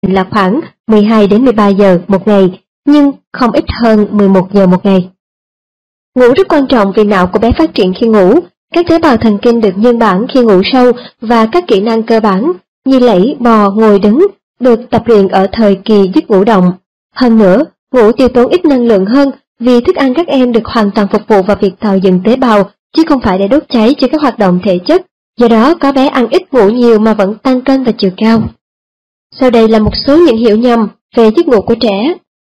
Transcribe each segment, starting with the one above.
là khoảng 12 đến 13 giờ một ngày, nhưng không ít hơn 11 giờ một ngày. Ngủ rất quan trọng vì não của bé phát triển khi ngủ, các tế bào thần kinh được nhân bản khi ngủ sâu và các kỹ năng cơ bản như lẫy, bò, ngồi, đứng được tập luyện ở thời kỳ giấc ngủ động. Hơn nữa, ngủ tiêu tốn ít năng lượng hơn vì thức ăn các em được hoàn toàn phục vụ vào việc tạo dựng tế bào, chứ không phải để đốt cháy cho các hoạt động thể chất. Do đó, có bé ăn ít ngủ nhiều mà vẫn tăng cân và chiều cao. Sau đây là một số những hiểu nhầm về giấc ngủ của trẻ.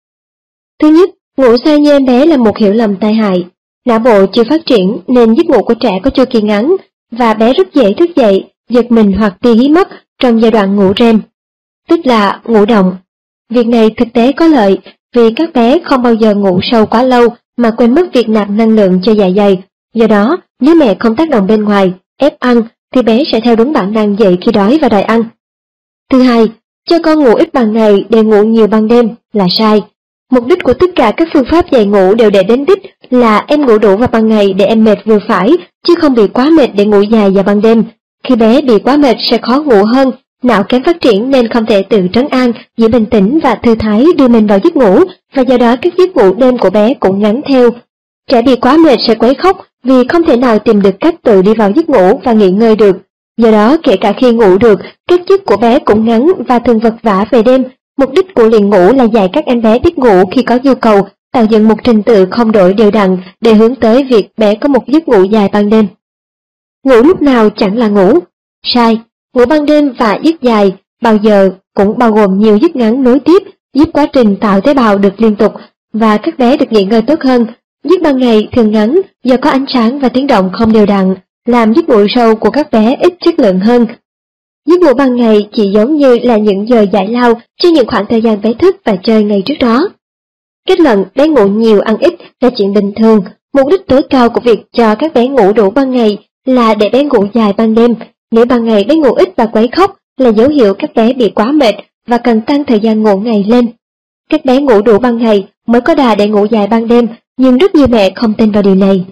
Thứ nhất, ngủ say như em bé là một hiểu lầm tai hại. Não bộ chưa phát triển nên giấc ngủ của trẻ có chu kỳ ngắn và bé rất dễ thức dậy, giật mình hoặc ti hí mất trong giai đoạn ngủ REM, tức là ngủ động. Việc này thực tế có lợi vì các bé không bao giờ ngủ sâu quá lâu mà quên mất việc nạp năng lượng cho dạ dày. Do đó, nếu mẹ không tác động bên ngoài, ép ăn, thì bé sẽ theo đúng bản năng dậy khi đói và đòi ăn. Thứ hai, cho con ngủ ít ban ngày để ngủ nhiều ban đêm là sai. Mục đích của tất cả các phương pháp dạy ngủ đều để đến đích là em ngủ đủ vào ban ngày để em mệt vừa phải, chứ không bị quá mệt để ngủ dài vào ban đêm. Khi bé bị quá mệt sẽ khó ngủ hơn, não kém phát triển nên không thể tự trấn an, giữ bình tĩnh và thư thái đưa mình vào giấc ngủ, và do đó các giấc ngủ đêm của bé cũng ngắn theo. Trẻ bị quá mệt sẽ quấy khóc vì không thể nào tìm được cách tự đi vào giấc ngủ và nghỉ ngơi được. Do đó, kể cả khi ngủ được, các giấc của bé cũng ngắn và thường vật vã về đêm. Mục đích của luyện ngủ là dạy các em bé biết ngủ khi có nhu cầu, tạo dựng một trình tự không đổi đều đặn để hướng tới việc bé có một giấc ngủ dài ban đêm. Ngủ lúc nào chẳng là ngủ. Sai. Ngủ ban đêm và giấc dài bao giờ cũng bao gồm nhiều giấc ngắn nối tiếp, giúp quá trình tạo tế bào được liên tục và các bé được nghỉ ngơi tốt hơn. Giấc ban ngày thường ngắn do có ánh sáng và tiếng động không đều đặn, làm giấc ngủ sâu của các bé ít chất lượng hơn. Giấc ngủ ban ngày chỉ giống như là những giờ giải lao trên những khoảng thời gian bé thức và chơi ngày trước đó. Kết luận, bé ngủ nhiều ăn ít là chuyện bình thường. Mục đích tối cao của việc cho các bé ngủ đủ ban ngày là để bé ngủ dài ban đêm. Nếu ban ngày bé ngủ ít và quấy khóc là dấu hiệu các bé bị quá mệt và cần tăng thời gian ngủ ngày lên. Các bé ngủ đủ ban ngày mới có đà để ngủ dài ban đêm, nhưng rất nhiều mẹ không tin vào điều này.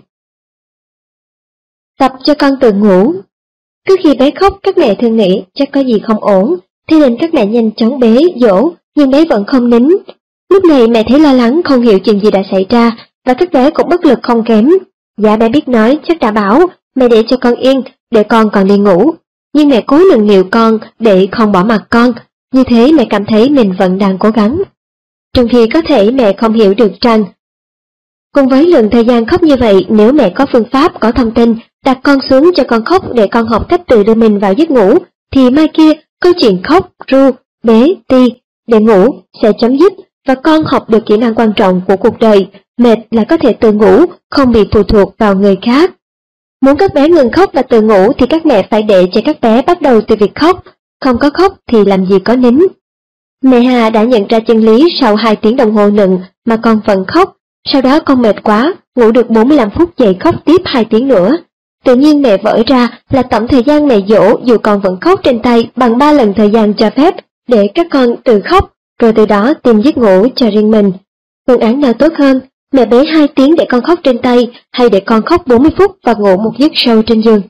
Tập cho con tự ngủ. Cứ khi bé khóc, các mẹ thường nghĩ chắc có gì không ổn, thế nên các mẹ nhanh chóng bế, dỗ, nhưng bé vẫn không nín. Lúc này mẹ thấy lo lắng không hiểu chuyện gì đã xảy ra, và các bé cũng bất lực không kém. Dạ bé biết nói chắc đã bảo, mẹ để cho con yên, để con còn đi ngủ. Nhưng mẹ cố nựng nịu con để không bỏ mặc con, như thế mẹ cảm thấy mình vẫn đang cố gắng. Trong khi có thể mẹ không hiểu được rằng, cùng với lượng thời gian khóc như vậy, nếu mẹ có phương pháp, có thông tin, đặt con xuống cho con khóc để con học cách tự đưa mình vào giấc ngủ, thì mai kia câu chuyện khóc, ru, bế, ti để ngủ sẽ chấm dứt và con học được kỹ năng quan trọng của cuộc đời, mệt là có thể tự ngủ, không bị phụ thuộc vào người khác. Muốn các bé ngừng khóc và tự ngủ thì các mẹ phải để cho các bé bắt đầu từ việc khóc, không có khóc thì làm gì có nín. Mẹ Hà đã nhận ra chân lý sau 2 tiếng đồng hồ nựng mà con vẫn khóc, sau đó con mệt quá, ngủ được 45 phút dậy khóc tiếp 2 tiếng nữa. Tự nhiên mẹ vỡ ra là tổng thời gian mẹ dỗ dù con vẫn khóc trên tay bằng 3 lần thời gian cho phép để các con tự khóc, rồi từ đó tìm giấc ngủ cho riêng mình. Phương án nào tốt hơn, mẹ bế 2 tiếng để con khóc trên tay hay để con khóc 40 phút và ngủ một giấc sâu trên giường?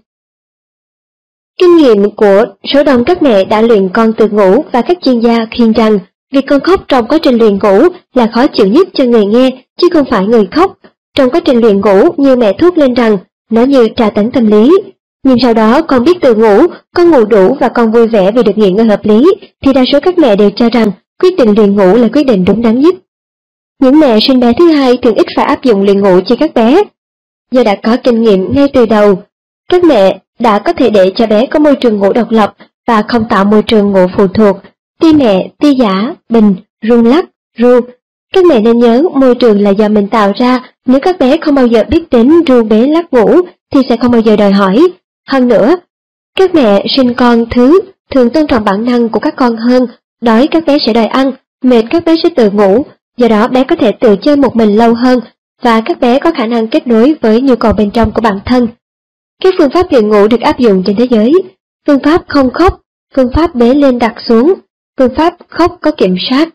Kinh nghiệm của số đông các mẹ đã luyện con tự ngủ và các chuyên gia khuyên rằng việc con khóc trong quá trình luyện ngủ là khó chịu nhất cho người nghe, chứ không phải người khóc. Trong quá trình luyện ngủ, như mẹ thốt lên rằng nó như tra tấn tâm lý. Nhưng sau đó con biết tự ngủ, con ngủ đủ và con vui vẻ vì được nghỉ ngơi hợp lý, thì đa số các mẹ đều cho rằng quyết định luyện ngủ là quyết định đúng đắn nhất. Những mẹ sinh bé thứ hai thường ít phải áp dụng luyện ngủ cho các bé. Do đã có kinh nghiệm ngay từ đầu, các mẹ đã có thể để cho bé có môi trường ngủ độc lập và không tạo môi trường ngủ phụ thuộc, ti mẹ, ti giả, bình, rung lắc, ru. Các mẹ nên nhớ môi trường là do mình tạo ra, nếu các bé không bao giờ biết đến ru bế lắc ngủ thì sẽ không bao giờ đòi hỏi. Hơn nữa, các mẹ sinh con thứ thường tôn trọng bản năng của các con hơn, đói các bé sẽ đòi ăn, mệt các bé sẽ tự ngủ, do đó bé có thể tự chơi một mình lâu hơn và các bé có khả năng kết nối với nhu cầu bên trong của bản thân. Các phương pháp luyện ngủ được áp dụng trên thế giới: phương pháp không khóc, phương pháp bế lên đặt xuống, phương pháp khóc có kiểm soát.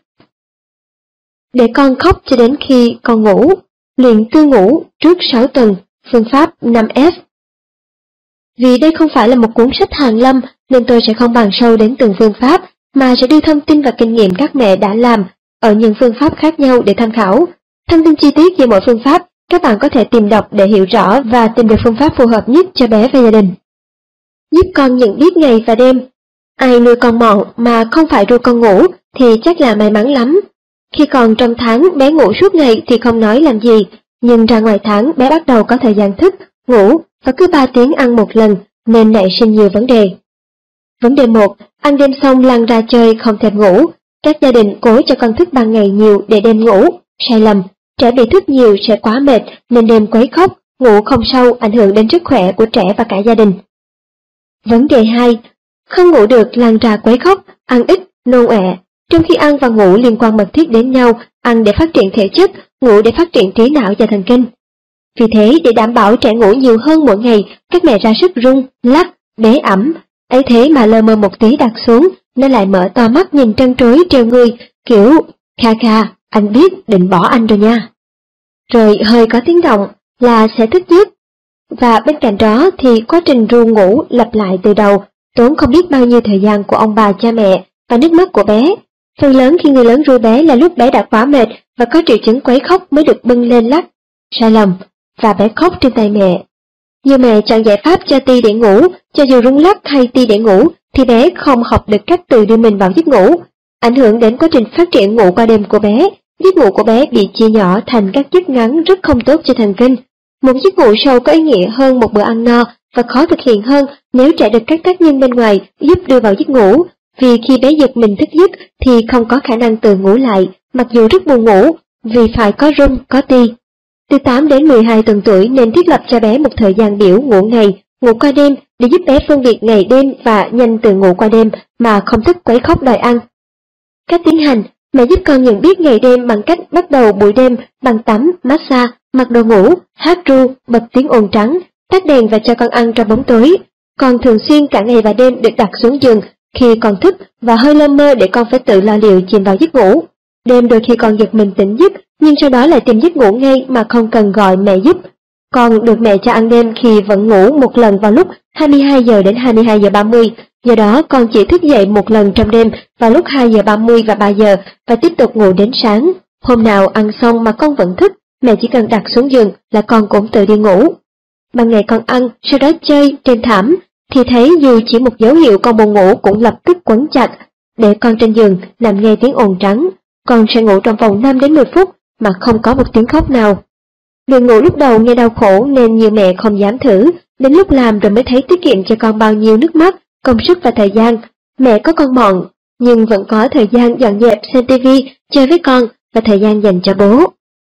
Để con khóc cho đến khi con ngủ, luyện tư ngủ trước 6 tuần, phương pháp 5S. Vì đây không phải là một cuốn sách hàn lâm nên tôi sẽ không bàn sâu đến từng phương pháp, mà sẽ đưa thông tin và kinh nghiệm các mẹ đã làm ở những phương pháp khác nhau để tham khảo. Thông tin chi tiết về mỗi phương pháp, các bạn có thể tìm đọc để hiểu rõ và tìm được phương pháp phù hợp nhất cho bé và gia đình. Giúp con nhận biết ngày và đêm. Ai nuôi con mọn mà không phải ru con ngủ thì chắc là may mắn lắm. Khi còn trong tháng bé ngủ suốt ngày thì không nói làm gì, nhưng ra ngoài tháng bé bắt đầu có thời gian thức, ngủ và cứ 3 tiếng ăn một lần nên nảy sinh nhiều vấn đề. Vấn đề 1. Ăn đêm xong lăn ra chơi không thèm ngủ. Các gia đình cố cho con thức ban ngày nhiều để đêm ngủ. Sai lầm, trẻ bị thức nhiều sẽ quá mệt nên đêm quấy khóc, ngủ không sâu ảnh hưởng đến sức khỏe của trẻ và cả gia đình. Vấn đề 2. Không ngủ được lăn ra quấy khóc, ăn ít, nôn ọe. Trong khi ăn và ngủ liên quan mật thiết đến nhau, ăn để phát triển thể chất, ngủ để phát triển trí não và thần kinh. Vì thế, để đảm bảo trẻ ngủ nhiều hơn mỗi ngày, các mẹ ra sức rung, lắc, bế ẵm. Ấy thế mà lơ mơ một tí đặt xuống, nó lại mở to mắt nhìn trân trối trêu người, kiểu, kha kha, anh biết định bỏ anh rồi nha. Rồi hơi có tiếng động là sẽ thức giấc. Và bên cạnh đó thì quá trình ru ngủ lặp lại từ đầu, tốn không biết bao nhiêu thời gian của ông bà cha mẹ và nước mắt của bé. Phần lớn khi người lớn ru bé là lúc bé đã quá mệt và có triệu chứng quấy khóc mới được bưng lên lắc. Sai lầm, và bé khóc trên tay mẹ. Nhiều mẹ chọn giải pháp cho ti để ngủ, cho dù rung lắc hay ti để ngủ thì bé không học được cách tự đưa mình vào giấc ngủ, ảnh hưởng đến quá trình phát triển ngủ qua đêm của bé. Giấc ngủ của bé bị chia nhỏ thành các giấc ngắn rất không tốt cho thần kinh. Một giấc ngủ sâu có ý nghĩa hơn một bữa ăn no và khó thực hiện hơn nếu trẻ được các tác nhân bên ngoài giúp đưa vào giấc ngủ, vì khi bé giật mình thức giấc thì không có khả năng tự ngủ lại, mặc dù rất buồn ngủ, vì phải có rung, có ti. Từ 8 đến 12 tuần tuổi nên thiết lập cho bé một thời gian biểu ngủ ngày, ngủ qua đêm để giúp bé phân biệt ngày đêm và nhanh tự ngủ qua đêm mà không thức quấy khóc đòi ăn. Cách tiến hành, mẹ giúp con nhận biết ngày đêm bằng cách bắt đầu buổi đêm bằng tắm, massage, mặc đồ ngủ, hát ru, bật tiếng ồn trắng, tắt đèn và cho con ăn trong bóng tối. Con thường xuyên cả ngày và đêm được đặt xuống giường khi con thức và hơi lơ mơ để con phải tự lo liệu chìm vào giấc ngủ. Đêm đôi khi con giật mình tỉnh giấc, nhưng sau đó lại tìm giấc ngủ ngay mà không cần gọi mẹ giúp. Con được mẹ cho ăn đêm khi vẫn ngủ một lần vào lúc 22 giờ đến 22 giờ 30, do đó con chỉ thức dậy một lần trong đêm vào lúc 2 giờ 30 và 3 giờ và tiếp tục ngủ đến sáng. Hôm nào ăn xong mà con vẫn thức, mẹ chỉ cần đặt xuống giường là con cũng tự đi ngủ. Ban ngày con ăn, sau đó chơi trên thảm, thì thấy dù chỉ một dấu hiệu con buồn ngủ cũng lập tức quấn chặt, để con trên giường nằm nghe tiếng ồn trắng. Con sẽ ngủ trong vòng 5 đến 10 phút mà không có một tiếng khóc nào. Luyện ngủ lúc đầu nghe đau khổ nên nhiều mẹ không dám thử, đến lúc làm rồi mới thấy tiết kiệm cho con bao nhiêu nước mắt, công sức và thời gian. Mẹ có con mọn, nhưng vẫn có thời gian dọn dẹp, xem tivi, chơi với con và thời gian dành cho bố.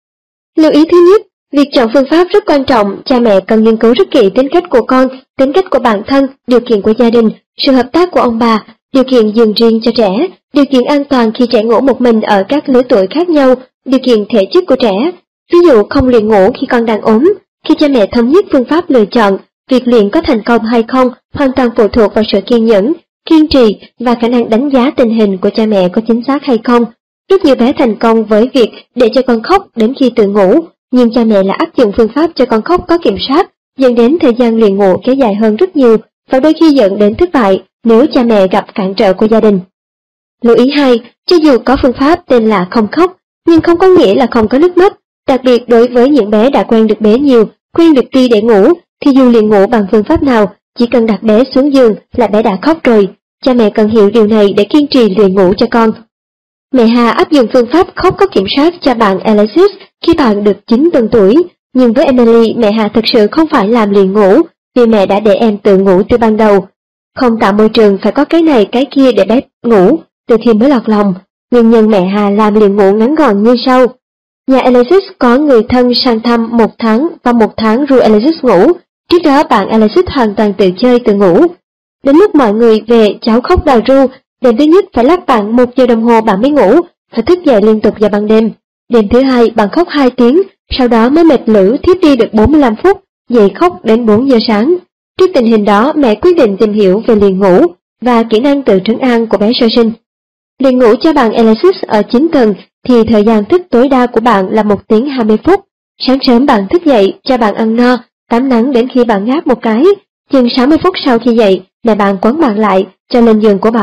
Lưu ý thứ nhất, việc chọn phương pháp rất quan trọng, cha mẹ cần nghiên cứu rất kỹ tính cách của con, tính cách của bản thân, điều kiện của gia đình, sự hợp tác của ông bà, điều kiện giường riêng cho trẻ, điều kiện an toàn khi trẻ ngủ một mình ở các lứa tuổi khác nhau, điều kiện thể chất của trẻ. Ví dụ không luyện ngủ khi con đang ốm, khi cha mẹ thống nhất phương pháp lựa chọn, việc luyện có thành công hay không hoàn toàn phụ thuộc vào sự kiên nhẫn, kiên trì và khả năng đánh giá tình hình của cha mẹ có chính xác hay không. Rất nhiều bé thành công với việc để cho con khóc đến khi tự ngủ, nhưng cha mẹ lại áp dụng phương pháp cho con khóc có kiểm soát, dẫn đến thời gian luyện ngủ kéo dài hơn rất nhiều và đôi khi dẫn đến thất bại nếu cha mẹ gặp cản trở của gia đình. Lưu ý 2, cho dù có phương pháp tên là không khóc, nhưng không có nghĩa là không có nước mắt. Đặc biệt đối với những bé đã quen được bế nhiều, quen được ti để ngủ, thì dù luyện ngủ bằng phương pháp nào, chỉ cần đặt bé xuống giường là bé đã khóc rồi. Cha mẹ cần hiểu điều này để kiên trì luyện ngủ cho con. Mẹ Hà áp dụng phương pháp khóc có kiểm soát cho bạn Alexis khi bạn được 9 tuần tuổi, nhưng với Emily, mẹ Hà thực sự không phải làm luyện ngủ, vì mẹ đã để em tự ngủ từ ban đầu. Không tạo môi trường phải có cái này cái kia để bé ngủ, từ khi mới lọt lòng. Nguyên nhân mẹ Hà làm luyện ngủ ngắn gọn như sau. Nhà Alexis có người thân sang thăm 1 tháng và 1 tháng ru Alexis ngủ. Trước đó bạn Alexis hoàn toàn tự chơi tự ngủ. Đến lúc mọi người về, cháu khóc đòi ru. Đêm thứ nhất phải lắc bạn 1 giờ đồng hồ bạn mới ngủ, phải thức dậy liên tục vào ban đêm. Đêm thứ hai bạn khóc 2 tiếng, sau đó mới mệt lử thiếp đi được 45 phút, dậy khóc đến 4 giờ sáng. Trước tình hình đó, mẹ quyết định tìm hiểu về luyện ngủ và kỹ năng tự trấn an của bé sơ sinh. Luyện ngủ cho bạn Alexis ở 9 tuần thì thời gian thức tối đa của bạn là 1 tiếng 20 phút. Sáng sớm bạn thức dậy, cho bạn ăn no, tắm nắng đến khi bạn ngáp một cái. Chừng 60 phút sau khi dậy, mẹ bạn quấn bạn lại, cho lên giường của bạn,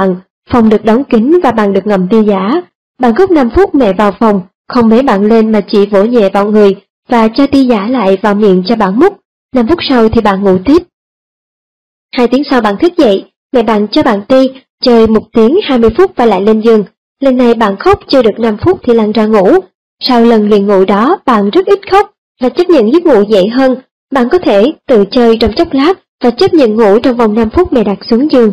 phòng được đóng kín và bạn được ngậm tia giả. Bạn khóc 5 phút mẹ vào phòng, không bế bạn lên mà chỉ vỗ nhẹ vào người và cho tia giả lại vào miệng cho bạn mút. 5 phút sau thì bạn ngủ tiếp. 2 tiếng sau bạn thức dậy, mẹ bạn cho bạn ti, chơi 1 tiếng 20 phút và lại lên giường. Lần này bạn khóc chưa được 5 phút thì lăn ra ngủ. Sau lần luyện ngủ đó, bạn rất ít khóc và chấp nhận giấc ngủ dễ hơn. Bạn có thể tự chơi trong chốc lát và chấp nhận ngủ trong vòng 5 phút mẹ đặt xuống giường.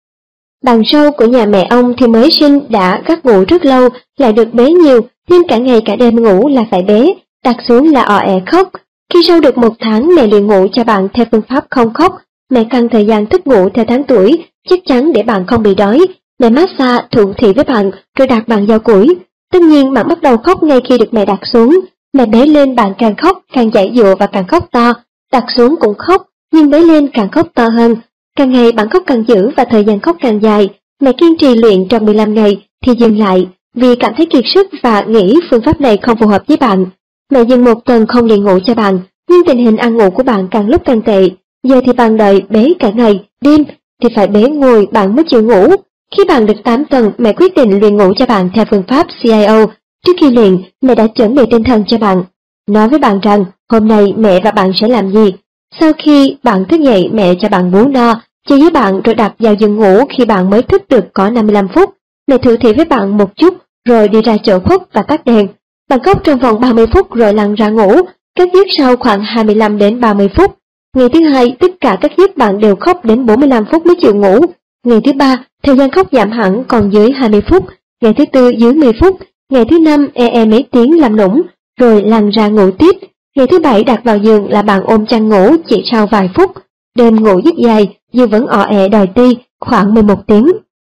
Bạn sâu của nhà mẹ ông thì mới sinh đã gác ngủ rất lâu, lại được bế nhiều, nên cả ngày cả đêm ngủ là phải bế, đặt xuống là ò ẹ khóc. Khi sau được 1 tháng mẹ luyện ngủ cho bạn theo phương pháp không khóc, mẹ căn thời gian thức ngủ theo tháng tuổi, chắc chắn để bạn không bị đói. Mẹ massage thuận thị với bạn rồi đặt bạn vào củi. Tất nhiên bạn bắt đầu khóc ngay khi được mẹ đặt xuống. Mẹ bế lên bạn càng khóc, càng giãy giụa và càng khóc to. Đặt xuống cũng khóc, nhưng bế lên càng khóc to hơn. Càng ngày bạn khóc càng dữ và thời gian khóc càng dài. Mẹ kiên trì luyện trong 15 ngày thì dừng lại vì cảm thấy kiệt sức và nghĩ phương pháp này không phù hợp với bạn. Mẹ dừng 1 tuần không liền ngủ cho bạn, nhưng tình hình ăn ngủ của bạn càng lúc càng tệ. Giờ thì bạn đợi bế cả ngày, đêm thì phải bế ngồi bạn mới chịu ngủ. Khi bạn được 8 tuần, mẹ quyết định luyện ngủ cho bạn theo phương pháp CIO. Trước khi luyện, mẹ đã chuẩn bị tinh thần cho bạn. Nói với bạn rằng hôm nay mẹ và bạn sẽ làm gì. Sau khi bạn thức dậy, mẹ cho bạn bú no, chơi với bạn rồi đặt vào giường ngủ khi bạn mới thức được có 55 phút. Mẹ thử thị với bạn một chút, rồi đi ra chỗ khuất và tắt đèn. Bạn khóc trong vòng 30 phút rồi lăn ra ngủ, các giấc sau khoảng 25 đến 30 phút. Ngày thứ 2, tất cả các giấc bạn đều khóc đến 45 phút mới chịu ngủ. Ngày thứ 3, thời gian khóc giảm hẳn còn dưới 20 phút. Ngày thứ 4 dưới 10 phút. Ngày thứ 5, mấy tiếng làm nũng, rồi lăn ra ngủ tiếp. Ngày thứ 7 đặt vào giường là bạn ôm chăn ngủ chỉ sau vài phút. Đêm ngủ giấc dài, nhưng vẫn ò ẹ đòi ti, khoảng 11 tiếng.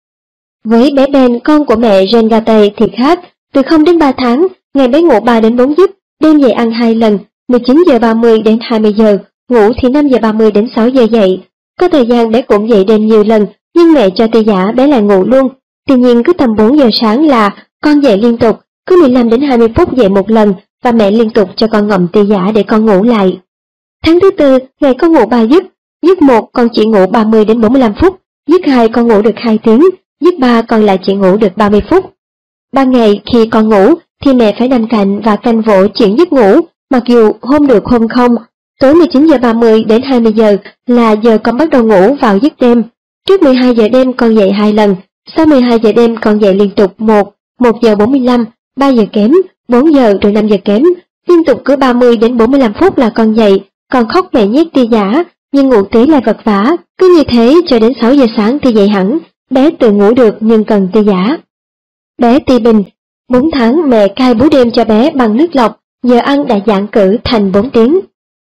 Với bé Ben, con của mẹ Jane Gatay thì khác. Từ 0 đến 3 tháng, ngày bé ngủ 3 đến 4 giấc, đêm dậy ăn 2 lần, 19 giờ 30 đến 20 giờ, ngủ thì 5 giờ 30 đến 6 giờ dậy. Có thời gian bé cũng dậy đêm nhiều lần, nhưng mẹ cho tia giả bé lại ngủ luôn. Tuy nhiên cứ tầm 4 giờ sáng là con dậy liên tục, cứ 15 đến 20 phút dậy một lần và mẹ liên tục cho con ngậm tia giả để con ngủ lại. Tháng thứ 4, ngày con ngủ 3 giấc. Giấc 1 con chỉ ngủ 30 đến 45 phút, giấc 2 con ngủ được 2 tiếng, giấc 3 con lại chỉ ngủ được 30 phút. Ban ngày khi con ngủ thì mẹ phải nằm cạnh và canh vỗ chuyển giấc ngủ, mặc dù hôm được hôm không. Tối 19 giờ 30 đến 20 giờ là giờ con bắt đầu ngủ vào giấc đêm. Trước 12 giờ đêm con dậy 2 lần, sau 12 giờ đêm con dậy liên tục 1 giờ 45, 3 giờ kém, 4 giờ rồi 5 giờ kém. Liên tục cứ 30 đến 45 phút là con dậy, con khóc mẹ nhét tia giả, nhưng ngủ tí lại vật vã. Cứ như thế cho đến 6 giờ sáng thì dậy hẳn, bé tự ngủ được nhưng cần tia giả. Bé Ti Bình, 4 tháng mẹ cai bú đêm cho bé bằng nước lọc, giờ ăn đã giãn cử thành 4 tiếng.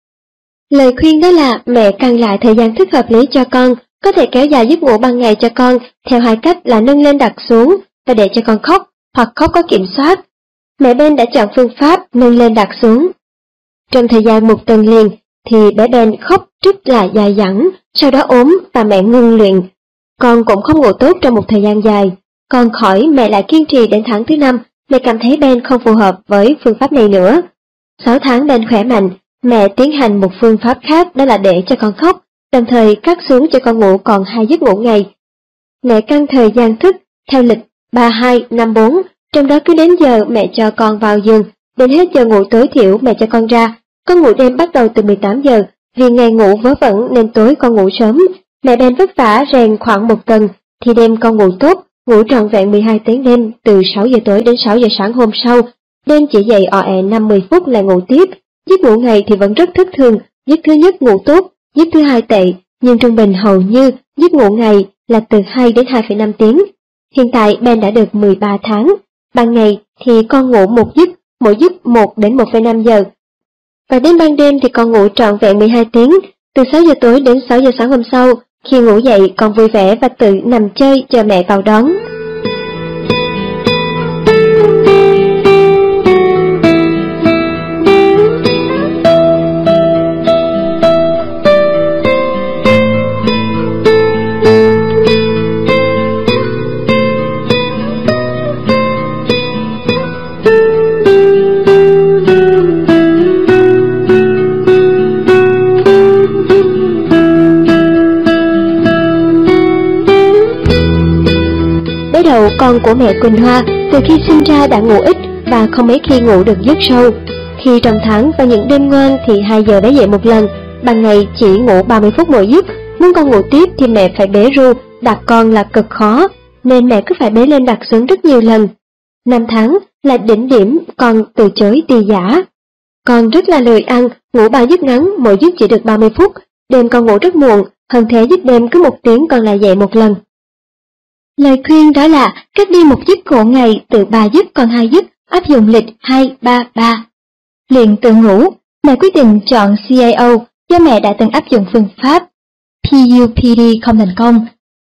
Lời khuyên đó là mẹ căn lại thời gian thức hợp lý cho con, có thể kéo dài giấc ngủ ban ngày cho con theo 2 cách là nâng lên đặt xuống và để cho con khóc, hoặc khóc có kiểm soát. Mẹ Ben đã chọn phương pháp nâng lên đặt xuống. Trong thời gian 1 tuần liền thì bé Ben khóc rất là dài dẳng, sau đó ốm và mẹ ngưng luyện. Con cũng không ngủ tốt trong một thời gian dài. Con khỏi mẹ lại kiên trì đến tháng thứ 5, mẹ cảm thấy Ben không phù hợp với phương pháp này nữa. 6 tháng Ben khỏe mạnh, mẹ tiến hành một phương pháp khác, đó là để cho con khóc, đồng thời cắt xuống cho con ngủ còn 2 giấc ngủ ngày. Mẹ căn thời gian thức theo lịch 32-5-4, trong đó cứ đến giờ mẹ cho con vào giường, đến hết giờ ngủ tối thiểu mẹ cho con ra. Con ngủ đêm bắt đầu từ 18 giờ, vì ngày ngủ vớ vẩn nên tối con ngủ sớm. Mẹ Ben vất vả rèn khoảng 1 tuần, thì đêm con ngủ tốt, ngủ trọn vẹn 12 tiếng đêm từ 6 giờ tối đến 6 giờ sáng hôm sau. Đêm chỉ dậy ò ẹ 5-10 phút lại ngủ tiếp. Giấc ngủ ngày thì vẫn rất thất thường, giấc thứ nhất ngủ tốt, giấc thứ 2 tệ, nhưng trung bình hầu như giấc ngủ ngày là từ 2 đến 2,5 tiếng. Hiện tại Ben đã được 13 tháng. Ban ngày thì con ngủ 1 giấc, mỗi giấc 1 đến 1,5 giờ. Và đến ban đêm thì con ngủ trọn vẹn 12 tiếng, từ 6 giờ tối đến 6 giờ sáng hôm sau. Khi ngủ dậy con vui vẻ và tự nằm chơi chờ mẹ vào đón. con của mẹ Quỳnh Hoa từ khi sinh ra đã ngủ ít và không mấy khi ngủ được giấc sâu. Khi trong tháng và những đêm ngoan thì 2 giờ bé dậy một lần, ban ngày chỉ ngủ 30 phút mỗi giấc. Muốn con ngủ tiếp thì mẹ phải bế ru, đặt con là cực khó, nên mẹ cứ phải bế lên đặt xuống rất nhiều lần. 5 tháng là đỉnh điểm con từ chối ti giả. Con rất là lười ăn, ngủ 3 giấc ngắn, mỗi giấc chỉ được 30 phút. Đêm con ngủ rất muộn, hơn thế giấc đêm cứ 1 tiếng con lại dậy một lần. Lời khuyên đó là cách đi một giấc ngủ ngày từ 3 giấc còn 2 giấc, áp dụng lịch 2-3-3. Luyện tự ngủ, mẹ quyết định chọn CIO do mẹ đã từng áp dụng phương pháp PUPD không thành công.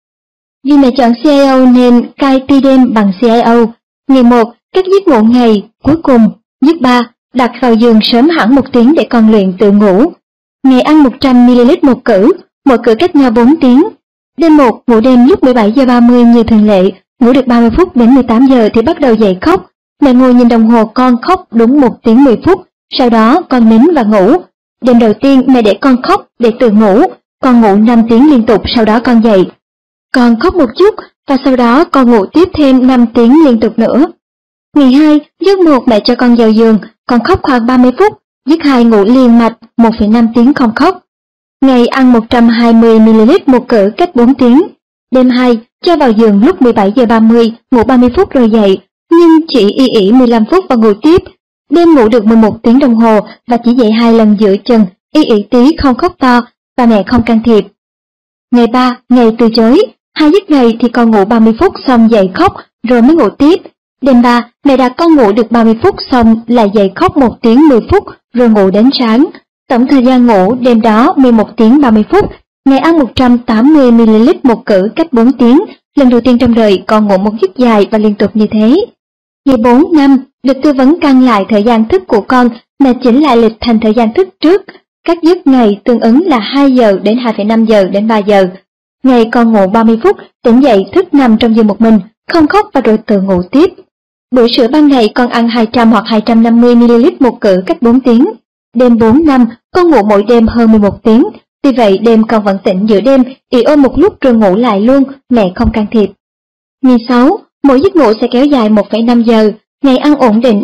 Vì mẹ chọn CIO nên cai ti đêm bằng CIO. Ngày 1, các giấc ngủ ngày, cuối cùng, giấc 3, đặt vào giường sớm hẳn 1 tiếng để con luyện tự ngủ. Ngày ăn 100ml một cữ, mỗi cữ cách nhau 4 tiếng. Đêm 1, ngủ đêm lúc 17 giờ 30 như thường lệ, ngủ được 30 phút đến 18 giờ thì bắt đầu dậy khóc. Mẹ ngồi nhìn đồng hồ con khóc đúng 1 tiếng 10 phút, sau đó con nín và ngủ. Đêm đầu tiên mẹ để con khóc để tự ngủ, con ngủ 5 tiếng liên tục, sau đó con dậy. Con khóc một chút và sau đó con ngủ tiếp thêm 5 tiếng liên tục nữa. Ngày 2, giấc 1 mẹ cho con vào giường, con khóc khoảng 30 phút, giấc 2 ngủ liền mạch 1,5 tiếng không khóc. Ngày ăn 120ml một cữ cách 4 tiếng. Đêm 2, cho vào giường lúc 17 giờ 30, ngủ 30 phút rồi dậy, nhưng chỉ y ỉ 15 phút và ngủ tiếp. Đêm ngủ được 11 tiếng đồng hồ và chỉ dậy 2 lần giữa chừng, y ỉ tí không khóc to và mẹ không can thiệp. Ngày 3, ngày từ chối, 2 giấc này thì con ngủ 30 phút xong dậy khóc rồi mới ngủ tiếp. Đêm 3, mẹ đặt con ngủ được 30 phút xong lại dậy khóc 1 tiếng 10 phút rồi ngủ đến sáng. Tổng thời gian ngủ đêm đó 11 tiếng 30 phút, ngày ăn 180ml một cữ cách 4 tiếng. Lần đầu tiên trong đời con ngủ một giấc dài và liên tục như thế. Ngày 4, 5, được tư vấn căn lại thời gian thức của con, mẹ chỉnh lại lịch thành thời gian thức trước. Các giấc ngày tương ứng là 2 giờ đến 2,5 giờ đến 3 giờ. Ngày con ngủ 30 phút, tỉnh dậy thức nằm trong giường một mình, không khóc và rồi tự ngủ tiếp. Bữa sữa ban ngày con ăn 200 hoặc 250ml một cữ cách 4 tiếng. Đêm 4, 5, con ngủ mỗi đêm hơn 11 tiếng. Tuy vậy đêm con vẫn tỉnh giữa đêm, ì ôm một lúc rồi ngủ lại luôn, mẹ không can thiệp. Ngày 6, mỗi giấc ngủ sẽ kéo dài 1,5 giờ, ngày ăn ổn định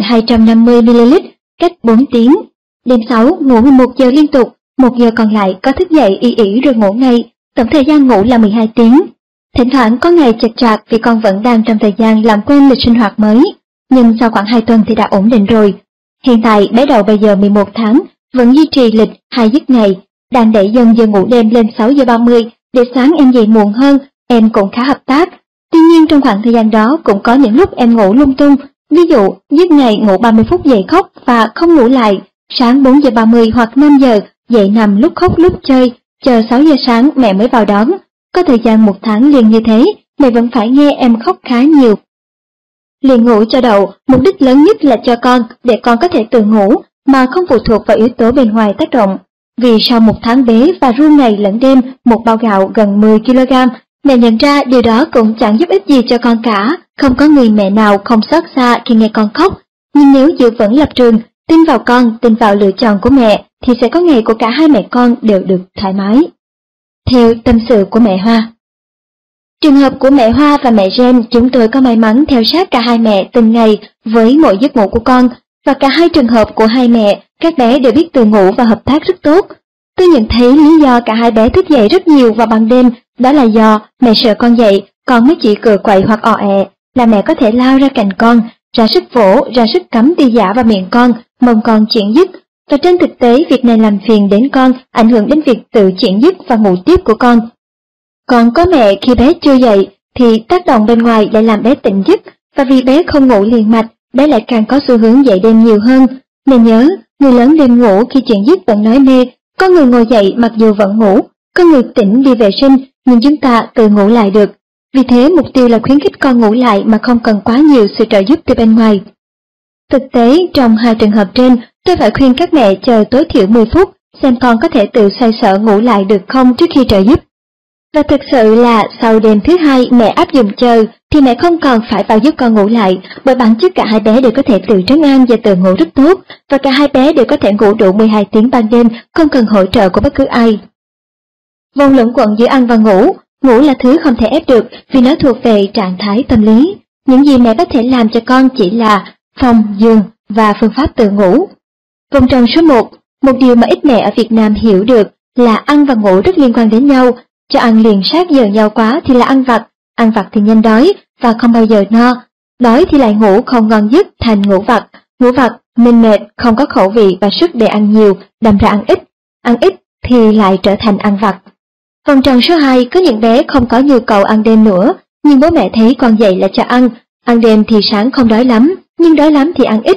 250ml cách 4 tiếng. Đêm 6, ngủ 11 giờ liên tục, 1 giờ còn lại có thức dậy y ỉ rồi ngủ ngay, tổng thời gian ngủ là 12 tiếng. Thỉnh thoảng có ngày chệch choạc vì con vẫn đang trong thời gian làm quen lịch sinh hoạt mới, nhưng sau khoảng 2 tuần thì đã ổn định rồi. Hiện tại bé đầu bây giờ 11 tháng, vẫn duy trì lịch 2 giấc ngày, đang đẩy dần giờ ngủ đêm lên 6 giờ 30 để sáng em dậy muộn hơn, em cũng khá hợp tác. Tuy nhiên trong khoảng thời gian đó cũng có những lúc em ngủ lung tung, ví dụ giấc ngày ngủ 30 phút dậy khóc và không ngủ lại, sáng 4 giờ 30 hoặc 5 giờ dậy nằm lúc khóc lúc chơi, chờ 6 giờ sáng mẹ mới vào đón. Có thời gian 1 tháng liền như thế, mẹ vẫn phải nghe em khóc khá nhiều. Liền ngủ cho đậu, mục đích lớn nhất là cho con, để con có thể tự ngủ, mà không phụ thuộc vào yếu tố bên ngoài tác động. Vì sau 1 tháng bế và ru ngày lẫn đêm một bao gạo gần 10 kg, mẹ nhận ra điều đó cũng chẳng giúp ích gì cho con cả, không có người mẹ nào không xót xa khi nghe con khóc. Nhưng nếu giữ vững lập trường, tin vào con, tin vào lựa chọn của mẹ, thì sẽ có ngày của cả hai mẹ con đều được thoải mái. Theo tâm sự của mẹ Hoa. Trường hợp của mẹ Hoa và mẹ Jen, chúng tôi có may mắn theo sát cả hai mẹ từng ngày với mỗi giấc ngủ của con, và cả hai trường hợp của hai mẹ, các bé đều biết tự ngủ và hợp tác rất tốt. Tôi nhận thấy lý do cả hai bé thức dậy rất nhiều vào ban đêm, đó là do mẹ sợ con dậy, con mới chỉ cựa quậy hoặc ò ẹ, là mẹ có thể lao ra cạnh con, ra sức vỗ, ra sức cắm ti giả vào miệng con, mong con chuyển giấc. Và trên thực tế việc này làm phiền đến con, ảnh hưởng đến việc tự chuyển giấc và ngủ tiếp của con. Còn có mẹ khi bé chưa dậy thì tác động bên ngoài lại làm bé tỉnh giấc, và vì bé không ngủ liền mạch, bé lại càng có xu hướng dậy đêm nhiều hơn. Nên nhớ, người lớn đêm ngủ khi chuyển giấc vẫn nói mê, có người ngồi dậy mặc dù vẫn ngủ, có người tỉnh đi vệ sinh nhưng chúng ta tự ngủ lại được. Vì thế mục tiêu là khuyến khích con ngủ lại mà không cần quá nhiều sự trợ giúp từ bên ngoài. Thực tế, trong hai trường hợp trên, tôi phải khuyên các mẹ chờ tối thiểu 10 phút, xem con có thể tự xoay sở ngủ lại được không trước khi trợ giúp. Và thực sự là sau đêm thứ hai mẹ áp dụng chờ, thì mẹ không còn phải vào giúp con ngủ lại, bởi bản chất cả hai bé đều có thể tự trấn an và tự ngủ rất tốt, và cả hai bé đều có thể ngủ đủ 12 tiếng ban đêm, không cần hỗ trợ của bất cứ ai. Vòng luẩn quẩn giữa ăn và ngủ là thứ không thể ép được vì nó thuộc về trạng thái tâm lý. Những gì mẹ có thể làm cho con chỉ là phòng, giường và phương pháp tự ngủ. Vòng tròn số 1, một điều mà ít mẹ ở Việt Nam hiểu được là ăn và ngủ rất liên quan đến nhau. Cho ăn liền sát giờ nhau quá thì là ăn vặt thì nhanh đói và không bao giờ no. Đói thì lại ngủ không ngon giấc thành ngủ vặt nên mệt, không có khẩu vị và sức để ăn nhiều, đâm ra ăn ít thì lại trở thành ăn vặt. Vòng tròn số 2, có những bé không có nhu cầu ăn đêm nữa, nhưng bố mẹ thấy con dậy là cho ăn đêm thì sáng không đói lắm, nhưng đói lắm thì ăn ít,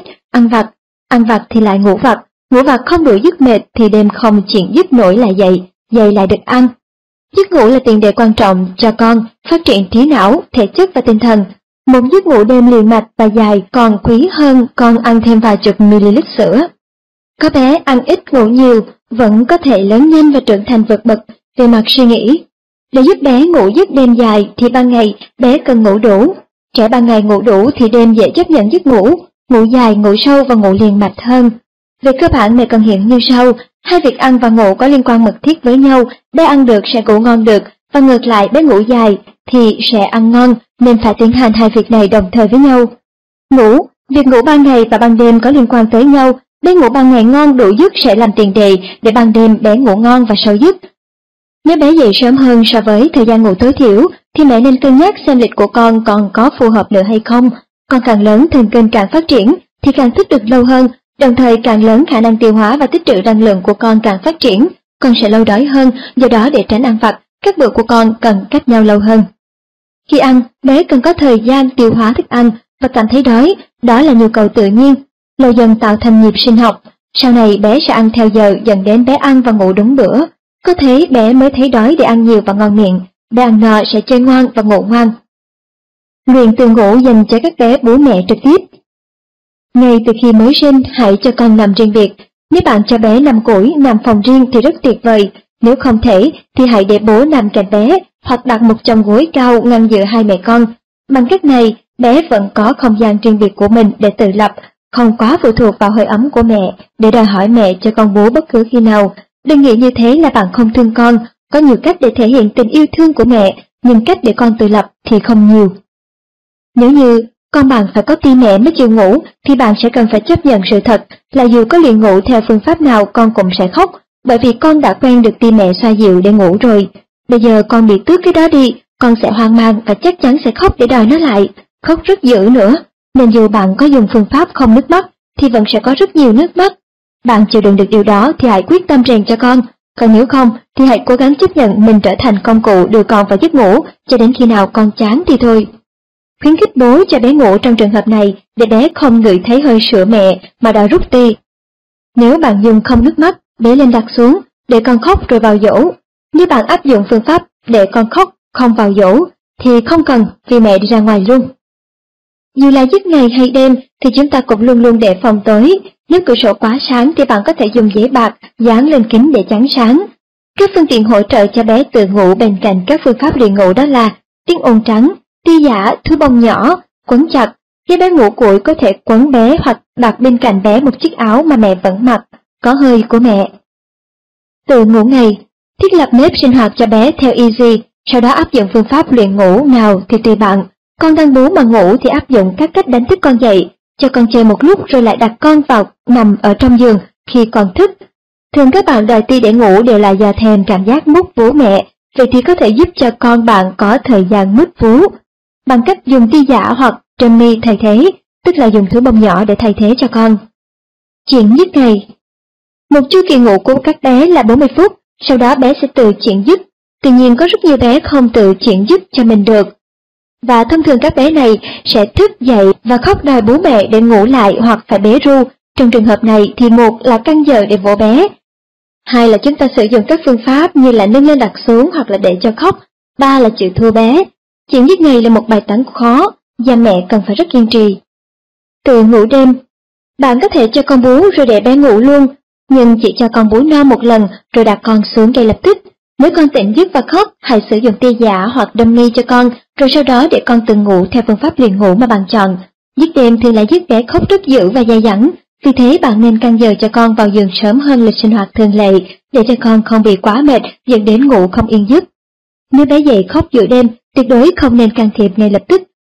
ăn vặt thì lại ngủ vặt không đủ giấc mệt thì đêm không chuyện giấc nổi lại dậy lại được ăn. Giấc ngủ là tiền đề quan trọng cho con phát triển trí não, thể chất và tinh thần. Một giấc ngủ đêm liền mạch và dài còn quý hơn con ăn thêm vài chục ml sữa. Có bé ăn ít ngủ nhiều vẫn có thể lớn nhanh và trưởng thành vượt bậc về mặt suy nghĩ. Để giúp bé ngủ giấc đêm dài thì ban ngày bé cần ngủ đủ. Trẻ ban ngày ngủ đủ thì đêm dễ chấp nhận giấc ngủ dài, ngủ sâu và ngủ liền mạch hơn. Về cơ bản mẹ cần hiểu như sau, hai việc ăn và ngủ có liên quan mật thiết với nhau, bé ăn được sẽ ngủ ngon được, và ngược lại bé ngủ dài thì sẽ ăn ngon, nên phải tiến hành hai việc này đồng thời với nhau. Việc ngủ ban ngày và ban đêm có liên quan tới nhau, bé ngủ ban ngày ngon đủ giấc sẽ làm tiền đề để ban đêm bé ngủ ngon và sâu giấc. Nếu bé dậy sớm hơn so với thời gian ngủ tối thiểu, thì mẹ nên cân nhắc xem lịch của con còn có phù hợp nữa hay không. Con càng lớn, thần kinh càng phát triển thì càng thức được lâu hơn, đồng thời càng lớn khả năng tiêu hóa và tích trữ năng lượng của con càng phát triển, con sẽ lâu đói hơn, do đó để tránh ăn vặt, các bữa của con cần cách nhau lâu hơn. Khi ăn, bé cần có thời gian tiêu hóa thức ăn và cảm thấy đói, đó là nhu cầu tự nhiên, lâu dần tạo thành nhịp sinh học. Sau này bé sẽ ăn theo giờ, dẫn đến bé ăn và ngủ đúng bữa. Có thế bé mới thấy đói để ăn nhiều và ngon miệng, bé ăn no sẽ chơi ngoan và ngủ ngoan. Luyện từ ngủ dành cho các bé bú mẹ trực tiếp. Ngay từ khi mới sinh, hãy cho con nằm riêng biệt. Nếu bạn cho bé nằm củi, nằm phòng riêng thì rất tuyệt vời. Nếu không thể, thì hãy để bố nằm cạnh bé, hoặc đặt một chồng gối cao ngăn giữa hai mẹ con. Bằng cách này, bé vẫn có không gian riêng biệt của mình để tự lập, không quá phụ thuộc vào hơi ấm của mẹ, để đòi hỏi mẹ cho con bú bất cứ khi nào. Đừng nghĩ như thế là bạn không thương con, có nhiều cách để thể hiện tình yêu thương của mẹ, nhưng cách để con tự lập thì không nhiều. Nếu như con bạn phải có ti mẹ mới chịu ngủ, thì bạn sẽ cần phải chấp nhận sự thật là dù có luyện ngủ theo phương pháp nào con cũng sẽ khóc, bởi vì con đã quen được ti mẹ xoa dịu để ngủ rồi. Bây giờ con bị tước cái đó đi, con sẽ hoang mang và chắc chắn sẽ khóc để đòi nó lại, khóc rất dữ nữa. Nên dù bạn có dùng phương pháp không nước mắt, thì vẫn sẽ có rất nhiều nước mắt. Bạn chịu đựng được điều đó thì hãy quyết tâm rèn cho con, còn nếu không thì hãy cố gắng chấp nhận mình trở thành công cụ đưa con vào giấc ngủ cho đến khi nào con chán thì thôi. Khuyến khích bố cho bé ngủ trong trường hợp này để bé không ngửi thấy hơi sữa mẹ mà đòi rút ti. Nếu bạn dùng không nước mắt, bé lên đặt xuống, để con khóc rồi vào dỗ. Nếu bạn áp dụng phương pháp để con khóc không vào dỗ, thì không cần vì mẹ đi ra ngoài luôn. Dù là giấc ngày hay đêm thì chúng ta cũng luôn luôn để phòng tối. Nếu cửa sổ quá sáng thì bạn có thể dùng giấy bạc dán lên kính để chắn sáng. Các phương tiện hỗ trợ cho bé tự ngủ bên cạnh các phương pháp luyện ngủ đó là tiếng ồn trắng, ti giả, túi bông nhỏ, quấn chặt. Nếu bé ngủ cuội có thể quấn bé hoặc đặt bên cạnh bé một chiếc áo mà mẹ vẫn mặc, có hơi của mẹ. Tự ngủ ngày, thiết lập nếp sinh hoạt cho bé theo Easy, sau đó áp dụng phương pháp luyện ngủ nào thì tùy bạn. Con đang bú mà ngủ thì áp dụng các cách đánh thức con dậy, cho con chơi một lúc rồi lại đặt con vào nằm ở trong giường khi con thức. Thường các bạn đòi ti để ngủ đều là do thèm cảm giác mút vú mẹ, vậy thì có thể giúp cho con bạn có thời gian mút vú bằng cách dùng ti giả hoặc dummy thay thế, tức là dùng túi bông nhỏ để thay thế cho con. Chuyện giấc ngày. Một chu kỳ ngủ của các bé là 40 phút, sau đó bé sẽ tự chuyển giấc. Tuy nhiên có rất nhiều bé không tự chuyển giấc cho mình được. Và thông thường các bé này sẽ thức dậy và khóc đòi bố mẹ để ngủ lại hoặc phải bế ru. Trong trường hợp này thì một là canh giờ để vỗ bé, hai là chúng ta sử dụng các phương pháp như là nâng lên đặt xuống hoặc là để cho khóc, ba là chịu thua bé. Chuyện giấc ngày là một bài toán khó, và mẹ cần phải rất kiên trì. Tự ngủ đêm. Bạn có thể cho con bú rồi để bé ngủ luôn, nhưng chỉ cho con bú no một lần rồi đặt con xuống ngay lập tức. Nếu con tỉnh giấc và khóc, hãy sử dụng tia giả hoặc dummy cho con, rồi sau đó để con tự ngủ theo phương pháp luyện ngủ mà bạn chọn. Giấc đêm thường là giấc bé khóc rất dữ và dai dẳng, vì thế bạn nên căn giờ cho con vào giường sớm hơn lịch sinh hoạt thường lệ, để cho con không bị quá mệt dẫn đến ngủ không yên giấc. Nếu bé dậy khóc giữa đêm, tuyệt đối không nên can thiệp ngay lập tức,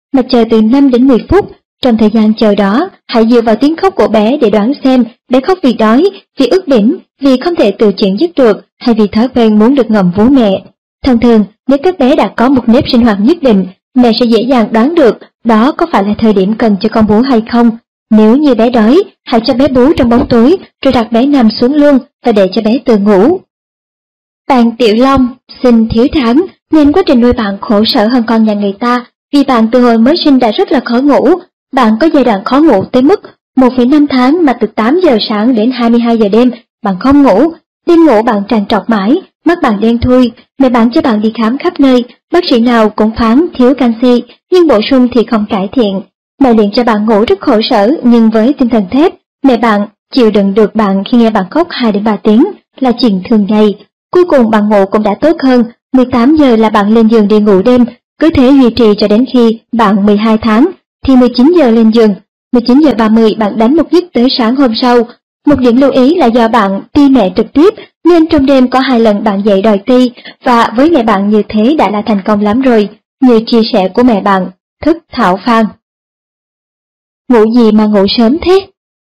mà chờ từ 5 đến 10 phút. Trong thời gian chờ đó, hãy dựa vào tiếng khóc của bé để đoán xem bé khóc vì đói, vì ức bỉm, vì không thể tự chuyển dứt được, hay vì thói quen muốn được ngậm vú mẹ. Thông thường, nếu các bé đã có một nếp sinh hoạt nhất định, mẹ sẽ dễ dàng đoán được đó có phải là thời điểm cần cho con bú hay không. Nếu như bé đói, hãy cho bé bú trong bóng tối, rồi đặt bé nằm xuống luôn và để cho bé tự ngủ. Bạn Tiểu Long, xin thiếu tháng, nên quá trình nuôi bạn khổ sở hơn con nhà người ta, vì bạn từ hồi mới sinh đã rất là khó ngủ. Bạn có giai đoạn khó ngủ tới mức 1,5 tháng mà từ 8 giờ sáng đến 22 giờ đêm, bạn không ngủ. Đêm ngủ bạn trằn trọc mãi, mắt bạn đen thui, mẹ bạn cho bạn đi khám khắp nơi, bác sĩ nào cũng phán thiếu canxi, nhưng bổ sung thì không cải thiện. Mẹ luyện cho bạn ngủ rất khổ sở nhưng với tinh thần thép, mẹ bạn chịu đựng được bạn khi nghe bạn khóc 2 đến 3 tiếng là chuyện thường ngày. Cuối cùng bạn ngủ cũng đã tốt hơn, 18 giờ là bạn lên giường đi ngủ đêm, cứ thế duy trì cho đến khi bạn 12 tháng, thì 19 giờ lên giường, 19 giờ 30 bạn đánh một giấc tới sáng hôm sau. Một điểm lưu ý là do bạn ti mẹ trực tiếp, nên trong đêm có 2 lần bạn dậy đòi ti, và với mẹ bạn như thế đã là thành công lắm rồi, như chia sẻ của mẹ bạn, Thức Thảo Phan. Ngủ gì mà ngủ sớm thế?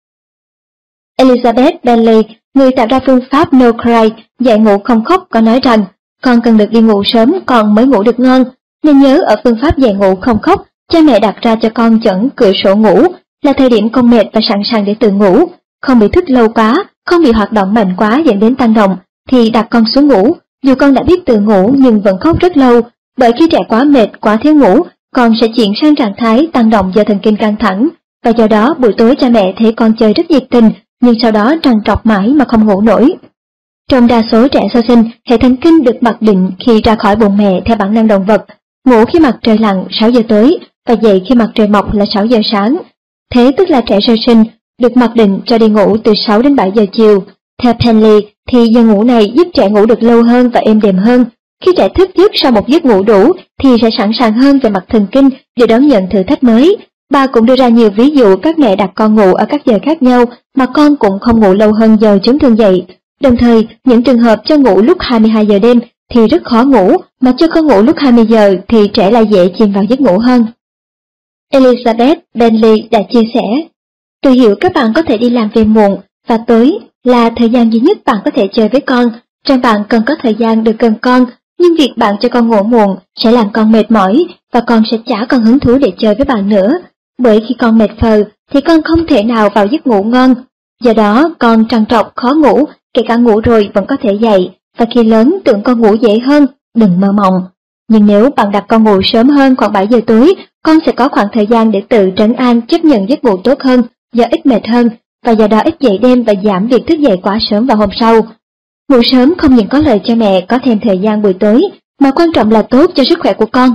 Elizabeth Bentley, người tạo ra phương pháp No Cry, dạy ngủ không khóc, có nói rằng con cần được đi ngủ sớm con mới ngủ được ngon. Nên nhớ ở phương pháp dạy ngủ không khóc, cha mẹ đặt ra cho con chuẩn cửa sổ ngủ, là thời điểm con mệt và sẵn sàng để tự ngủ, không bị thức lâu quá, không bị hoạt động mạnh quá dẫn đến tăng động, thì đặt con xuống ngủ. Dù con đã biết tự ngủ nhưng vẫn khóc rất lâu, bởi khi trẻ quá mệt, quá thiếu ngủ, con sẽ chuyển sang trạng thái tăng động do thần kinh căng thẳng, và do đó buổi tối cha mẹ thấy con chơi rất nhiệt tình, nhưng sau đó trằn trọc mãi mà không ngủ nổi. Trong đa số trẻ sơ sinh, hệ thần kinh được mặc định khi ra khỏi bụng mẹ theo bản năng động vật, ngủ khi mặt trời lặn 6 giờ tối và dậy khi mặt trời mọc là 6 giờ sáng. Thế tức là trẻ sơ sinh được mặc định cho đi ngủ từ 6 đến 7 giờ chiều. Theo Penley thì giờ ngủ này giúp trẻ ngủ được lâu hơn và êm đềm hơn. Khi trẻ thức giấc sau một giấc ngủ đủ thì sẽ sẵn sàng hơn về mặt thần kinh để đón nhận thử thách mới. Bà cũng đưa ra nhiều ví dụ các mẹ đặt con ngủ ở các giờ khác nhau mà con cũng không ngủ lâu hơn giờ chúng thường dậy. Đồng thời, những trường hợp cho ngủ lúc 22 giờ đêm thì rất khó ngủ, mà cho con ngủ lúc 20 giờ thì trẻ lại dễ chìm vào giấc ngủ hơn. Elizabeth Bentley đã chia sẻ, tôi hiểu các bạn có thể đi làm về muộn và tối là thời gian duy nhất bạn có thể chơi với con, rằng bạn cần có thời gian được gần con, nhưng việc bạn cho con ngủ muộn sẽ làm con mệt mỏi và con sẽ chả còn hứng thú để chơi với bạn nữa. Bởi khi con mệt phờ thì con không thể nào vào giấc ngủ ngon. Do đó con trằn trọc khó ngủ, kể cả ngủ rồi vẫn có thể dậy, và khi lớn tưởng con ngủ dễ hơn, đừng mơ mộng. Nhưng nếu bạn đặt con ngủ sớm hơn khoảng 7 giờ tối, con sẽ có khoảng thời gian để tự trấn an chấp nhận giấc ngủ tốt hơn, do ít mệt hơn, và do đó ít dậy đêm và giảm việc thức dậy quá sớm vào hôm sau. Ngủ sớm không những có lợi cho mẹ có thêm thời gian buổi tối, mà quan trọng là tốt cho sức khỏe của con.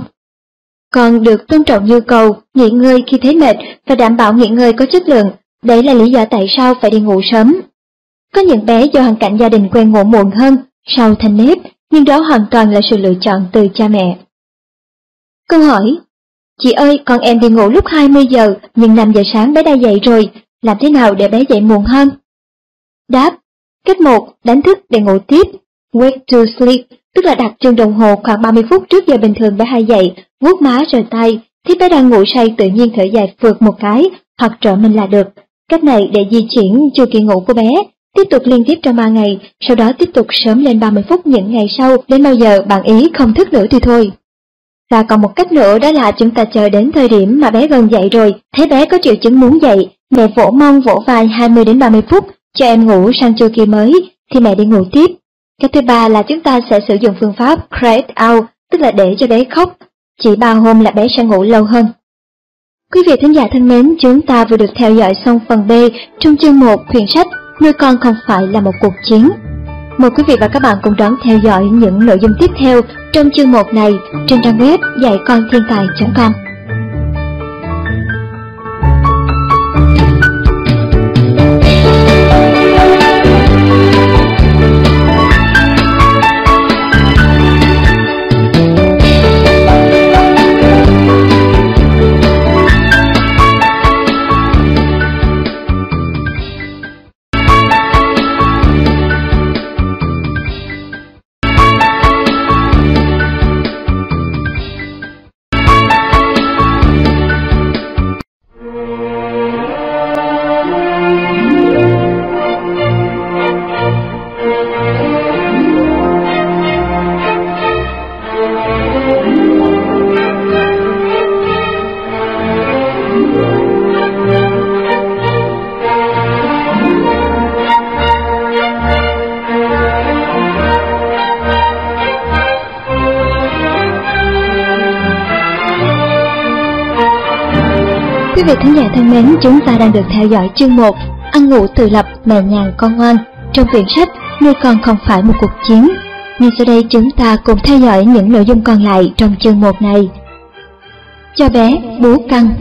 Con được tôn trọng nhu cầu, nghỉ ngơi khi thấy mệt và đảm bảo nghỉ ngơi có chất lượng. Đấy là lý do tại sao phải đi ngủ sớm. Có những bé do hoàn cảnh gia đình quen ngủ muộn hơn, sau thành nếp, nhưng đó hoàn toàn là sự lựa chọn từ cha mẹ. Câu hỏi: chị ơi, con em đi ngủ lúc 20 giờ, nhưng 5 giờ sáng bé đã dậy rồi, làm thế nào để bé dậy muộn hơn? Đáp: cách 1, đánh thức để ngủ tiếp. Wake to sleep, tức là đặt chuông đồng hồ khoảng 30 phút trước giờ bình thường bé hay dậy, vuốt má rời tay, khi bé đang ngủ say tự nhiên thở dài phượt một cái, hoặc trở mình là được. Cách này để di chuyển chu kỳ ngủ của bé, tiếp tục liên tiếp trong 3 ngày, sau đó tiếp tục sớm lên 30 phút những ngày sau, đến bao giờ bạn ý không thức nữa thì thôi. Và còn một cách nữa, đó là chúng ta chờ đến thời điểm mà bé gần dậy rồi, thấy bé có triệu chứng muốn dậy, mẹ vỗ mông vỗ vai 20 đến 30 phút, cho em ngủ sang chu kỳ mới, thì mẹ đi ngủ tiếp. Cách thứ 3 là chúng ta sẽ sử dụng phương pháp cry out, tức là để cho bé khóc. Chỉ 3 hôm là bé sẽ ngủ lâu hơn. Quý vị thính giả thân mến, chúng ta vừa được theo dõi xong phần B trong chương 1 quyển sách Nuôi con không phải là một cuộc chiến. Mời quý vị và các bạn cùng đón theo dõi những nội dung tiếp theo trong chương 1 này trên trang web dạy con thiên tài.com. vị khán giả thân mến, chúng ta đang được theo dõi chương 1 Ăn ngủ tự lập mẹ nhàn con ngoan trong quyển sách Nuôi con không phải một cuộc chiến. Ngay sau đây chúng ta cùng theo dõi những nội dung còn lại trong chương 1 này. Cho bé bú căng.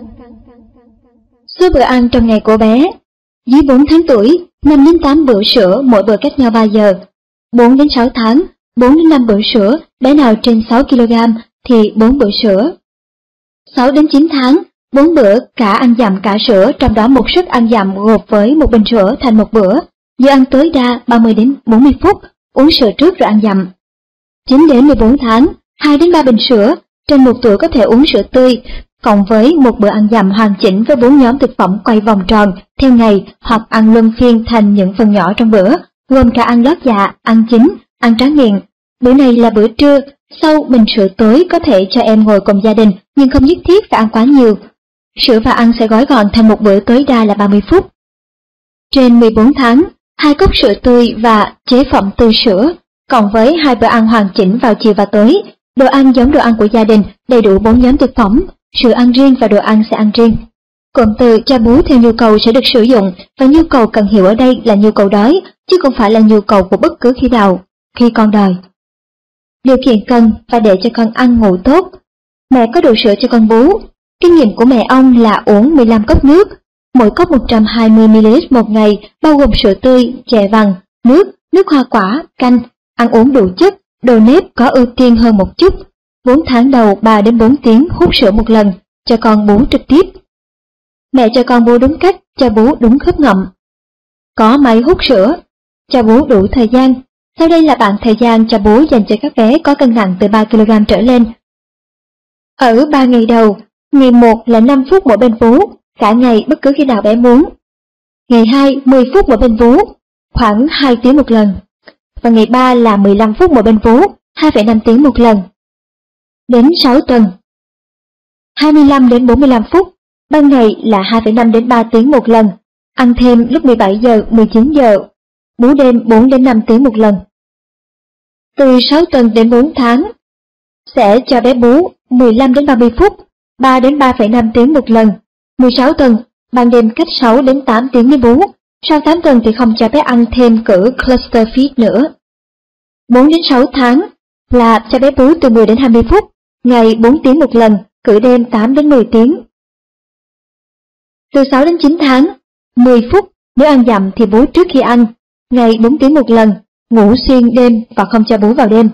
Số bữa ăn trong ngày của bé: dưới 4 tháng tuổi, 5 đến 8 bữa sữa, mỗi bữa cách nhau 3 giờ. 4 đến 6 tháng, 4 đến 5 bữa sữa, bé nào trên 6 kg thì 4 bữa sữa. 6 đến 9 tháng, 4 bữa cả ăn dặm cả sữa, trong đó một suất ăn dặm gộp với một bình sữa thành một bữa. Giờ ăn tối đa 30 đến 40 phút, uống sữa trước rồi ăn dặm. 9 đến 14 tháng, 2 đến 3 bình sữa, trên 1 tuổi có thể uống sữa tươi, cộng với một bữa ăn dặm hoàn chỉnh với 4 nhóm thực phẩm quay vòng tròn theo ngày hoặc ăn luân phiên thành những phần nhỏ trong bữa, gồm cả ăn lót dạ, ăn chín, ăn tráng miệng. Bữa này là bữa trưa, sau bình sữa tối có thể cho em ngồi cùng gia đình nhưng không nhất thiết phải ăn quá nhiều. Sữa và ăn sẽ gói gọn thành một bữa tối đa là 30 phút. Trên 14 tháng, 2 cốc sữa tươi và chế phẩm từ sữa, cộng với 2 bữa ăn hoàn chỉnh vào chiều và tối. Đồ ăn giống đồ ăn của gia đình, đầy đủ 4 nhóm thực phẩm, sữa ăn riêng và đồ ăn sẽ ăn riêng. Cụm từ cho bú theo nhu cầu sẽ được sử dụng, và nhu cầu cần hiểu ở đây là nhu cầu đói, chứ không phải là nhu cầu của bất cứ khi nào, khi con đòi. Điều kiện cần và để cho con ăn ngủ tốt: mẹ có đủ sữa cho con bú. Kinh nghiệm của mẹ ông là uống 15 cốc nước, mỗi cốc 120ml một ngày, bao gồm sữa tươi, chè vàng, nước hoa quả, canh, ăn uống đủ chất, đồ nếp có ưu tiên hơn một chút. 4 tháng đầu 3 đến 4 tiếng hút sữa một lần, cho con bú trực tiếp. Mẹ cho con bú đúng cách, cho bú đúng khớp ngậm. Có máy hút sữa, cho bú đủ thời gian. Sau đây là bảng thời gian cho bú dành cho các bé có cân nặng từ 3 kg trở lên. Ở 3 ngày đầu, ngày 1 là 5 phút mỗi bên vú, cả ngày bất cứ khi nào bé muốn. Ngày 2, 10 phút mỗi bên vú, khoảng 2 tiếng một lần. Và ngày 3 là 15 phút mỗi bên vú, 2,5 tiếng một lần. Đến 6 tuần, 25 đến 45 phút, ban ngày là 2,5 đến 3 tiếng một lần, ăn thêm lúc 17 giờ, 19 giờ, bú đêm 4 đến 5 tiếng một lần. Từ 6 tuần đến 4 tháng, sẽ cho bé bú 15 đến 30 phút, 3 đến 3,5 tiếng một lần. 16 tuần, ban đêm cách 6 đến 8 tiếng mới bú. Sau 8 tuần thì không cho bé ăn thêm cữ cluster feed nữa. 4 đến 6 tháng là cho bé bú từ 10 đến 20 phút, ngày 4 tiếng một lần, cữ đêm 8 đến 10 tiếng. Từ 6 đến 9 tháng, 10 phút, nếu ăn dặm thì bú trước khi ăn, ngày 4 tiếng một lần, ngủ xuyên đêm và không cho bú vào đêm.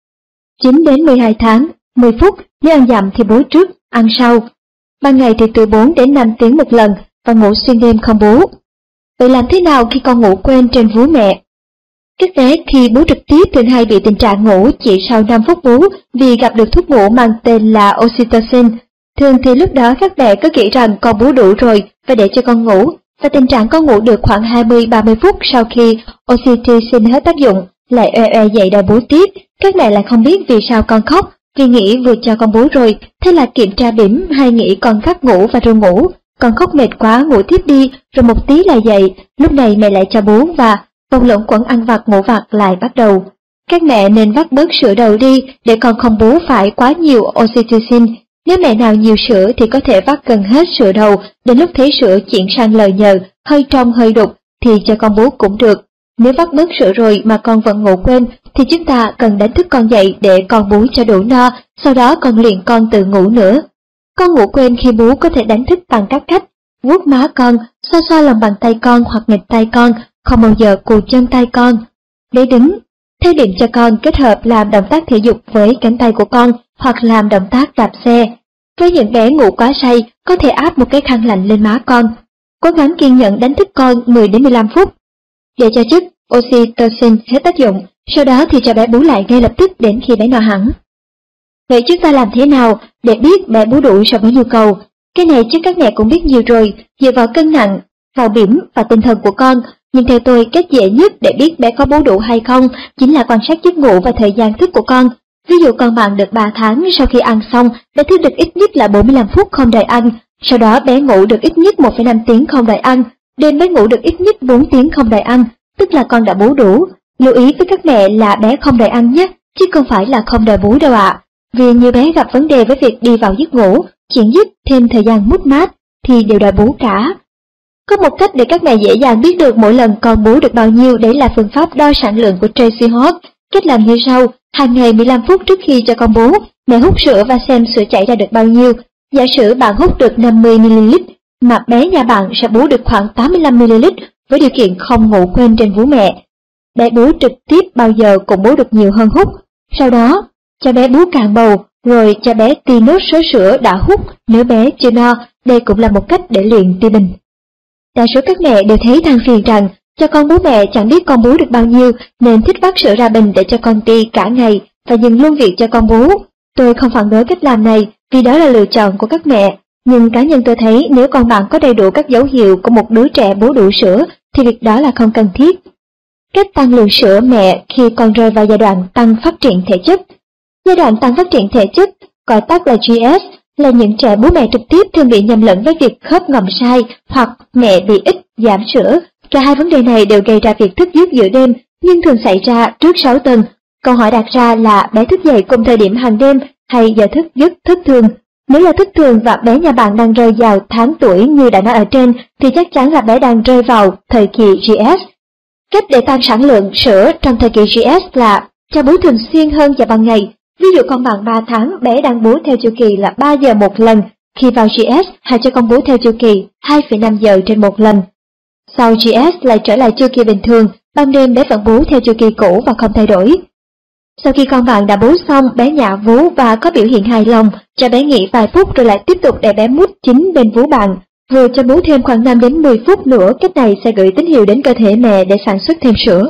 9 đến 12 tháng, 10 phút, nếu ăn dặm thì bú trước, ăn sau. Ban ngày thì từ 4 đến 5 tiếng một lần và ngủ xuyên đêm không bú. Vậy làm thế nào khi con ngủ quên trên vú mẹ? Các bé khi bú trực tiếp thường hay bị tình trạng ngủ chỉ sau 5 phút bú vì gặp được thuốc ngủ mang tên là oxytocin. Thường thì lúc đó các mẹ cứ nghĩ rằng con bú đủ rồi và để cho con ngủ, và tình trạng con ngủ được khoảng 20-30 phút sau khi oxytocin hết tác dụng, lại oe dậy đòi bú tiếp. Các mẹ lại không biết vì sao con khóc, vì nghĩ vừa cho con bú rồi, thế là kiểm tra bỉm hay nghĩ con khát ngủ và rồi ngủ. Con khóc mệt quá ngủ tiếp đi, rồi một tí là dậy, lúc này mẹ lại cho bú và vòng luẩn quẩn ăn vặt ngủ vặt lại bắt đầu. Các mẹ nên vắt bớt sữa đầu đi để con không bú phải quá nhiều oxytocin. Nếu mẹ nào nhiều sữa thì có thể vắt gần hết sữa đầu, đến lúc thấy sữa chuyển sang lờ nhờ, hơi trong hơi đục thì cho con bú cũng được. Nếu vắt bớt sữa rồi mà con vẫn ngủ quên thì chúng ta cần đánh thức con dậy để con bú cho đủ no, sau đó con luyện con tự ngủ nữa. Con ngủ quên khi bú có thể đánh thức bằng các cách: vuốt má con, xoa xoa lòng bàn tay con hoặc nghịch tay con, không bao giờ cù chân tay con. Để đứng, theo điểm cho con kết hợp làm động tác thể dục với cánh tay của con hoặc làm động tác đạp xe. Với những bé ngủ quá say, có thể áp một cái khăn lạnh lên má con. Cố gắng kiên nhẫn đánh thức con 10 đến 15 phút. Để cho chất oxytocin hết tác dụng, sau đó thì cho bé bú lại ngay lập tức đến khi bé no hẳn. Vậy chúng ta làm thế nào để biết bé bú đủ so với nhu cầu? Cái này chắc các mẹ cũng biết nhiều rồi, dựa vào cân nặng, vào bỉm và tinh thần của con. Nhưng theo tôi, cách dễ nhất để biết bé có bú đủ hay không chính là quan sát giấc ngủ và thời gian thức của con. Ví dụ con bạn được 3 tháng, sau khi ăn xong, bé thức được ít nhất là 45 phút không đòi ăn, sau đó bé ngủ được ít nhất 1,5 tiếng không đòi ăn, đêm bé ngủ được ít nhất 4 tiếng không đòi ăn, tức là con đã bú đủ. Lưu ý với các mẹ là bé không đòi ăn nhé, chứ không phải là không đòi bú đâu ạ. Vì nhiều bé gặp vấn đề với việc đi vào giấc ngủ, chuyển giấc thêm thời gian mút mát, thì đều đòi bú cả. Có một cách để các mẹ dễ dàng biết được mỗi lần con bú được bao nhiêu, đấy là phương pháp đo sản lượng của Tracy Hawk. Cách làm như sau: hàng ngày 15 phút trước khi cho con bú, mẹ hút sữa và xem sữa chảy ra được bao nhiêu. Giả sử bạn hút được 50ml, mà bé nhà bạn sẽ bú được khoảng 85ml, với điều kiện không ngủ quên trên vú mẹ. Bé bú trực tiếp bao giờ cũng bú được nhiều hơn hút. Sau đó, cho bé bú cạn bầu, rồi cho bé ti nốt số sữa đã hút nếu bé chưa no. Đây cũng là một cách để luyện ti bình. Đa số các mẹ đều thấy than phiền rằng cho con bú mẹ chẳng biết con bú được bao nhiêu nên thích vắt sữa ra bình để cho con ti cả ngày và dừng luôn việc cho con bú. Tôi không phản đối cách làm này vì đó là lựa chọn của các mẹ, nhưng cá nhân tôi thấy nếu con bạn có đầy đủ các dấu hiệu của một đứa trẻ bú đủ sữa thì việc đó là không cần thiết. Cách tăng lượng sữa mẹ khi con rơi vào giai đoạn tăng phát triển thể chất. Giai đoạn tăng phát triển thể chất, gọi tắt là GS, là những trẻ bú mẹ trực tiếp thường bị nhầm lẫn với việc khớp ngầm sai hoặc mẹ bị ít giảm sữa. Cả hai vấn đề này đều gây ra việc thức giấc giữa đêm, nhưng thường xảy ra trước 6 tuần. Câu hỏi đặt ra là bé thức dậy cùng thời điểm hàng đêm hay giờ thức giấc thất thường. Nếu là thất thường và bé nhà bạn đang rơi vào tháng tuổi như đã nói ở trên, thì chắc chắn là bé đang rơi vào thời kỳ GS. Cách để tăng sản lượng sữa trong thời kỳ GS là cho bú thường xuyên hơn vào ban ngày. Ví dụ con bạn 3 tháng, bé đang bú theo chu kỳ là 3 giờ một lần. Khi vào GS, hãy cho con bú theo chu kỳ 2,5 giờ trên một lần. Sau GS lại trở lại chu kỳ bình thường, ban đêm bé vẫn bú theo chu kỳ cũ và không thay đổi. Sau khi con bạn đã bú xong, bé nhả vú và có biểu hiện hài lòng, cho bé nghỉ vài phút rồi lại tiếp tục để bé mút chính bên vú bạn. Vừa cho bú thêm khoảng 5 đến 10 phút nữa, cách này sẽ gửi tín hiệu đến cơ thể mẹ để sản xuất thêm sữa.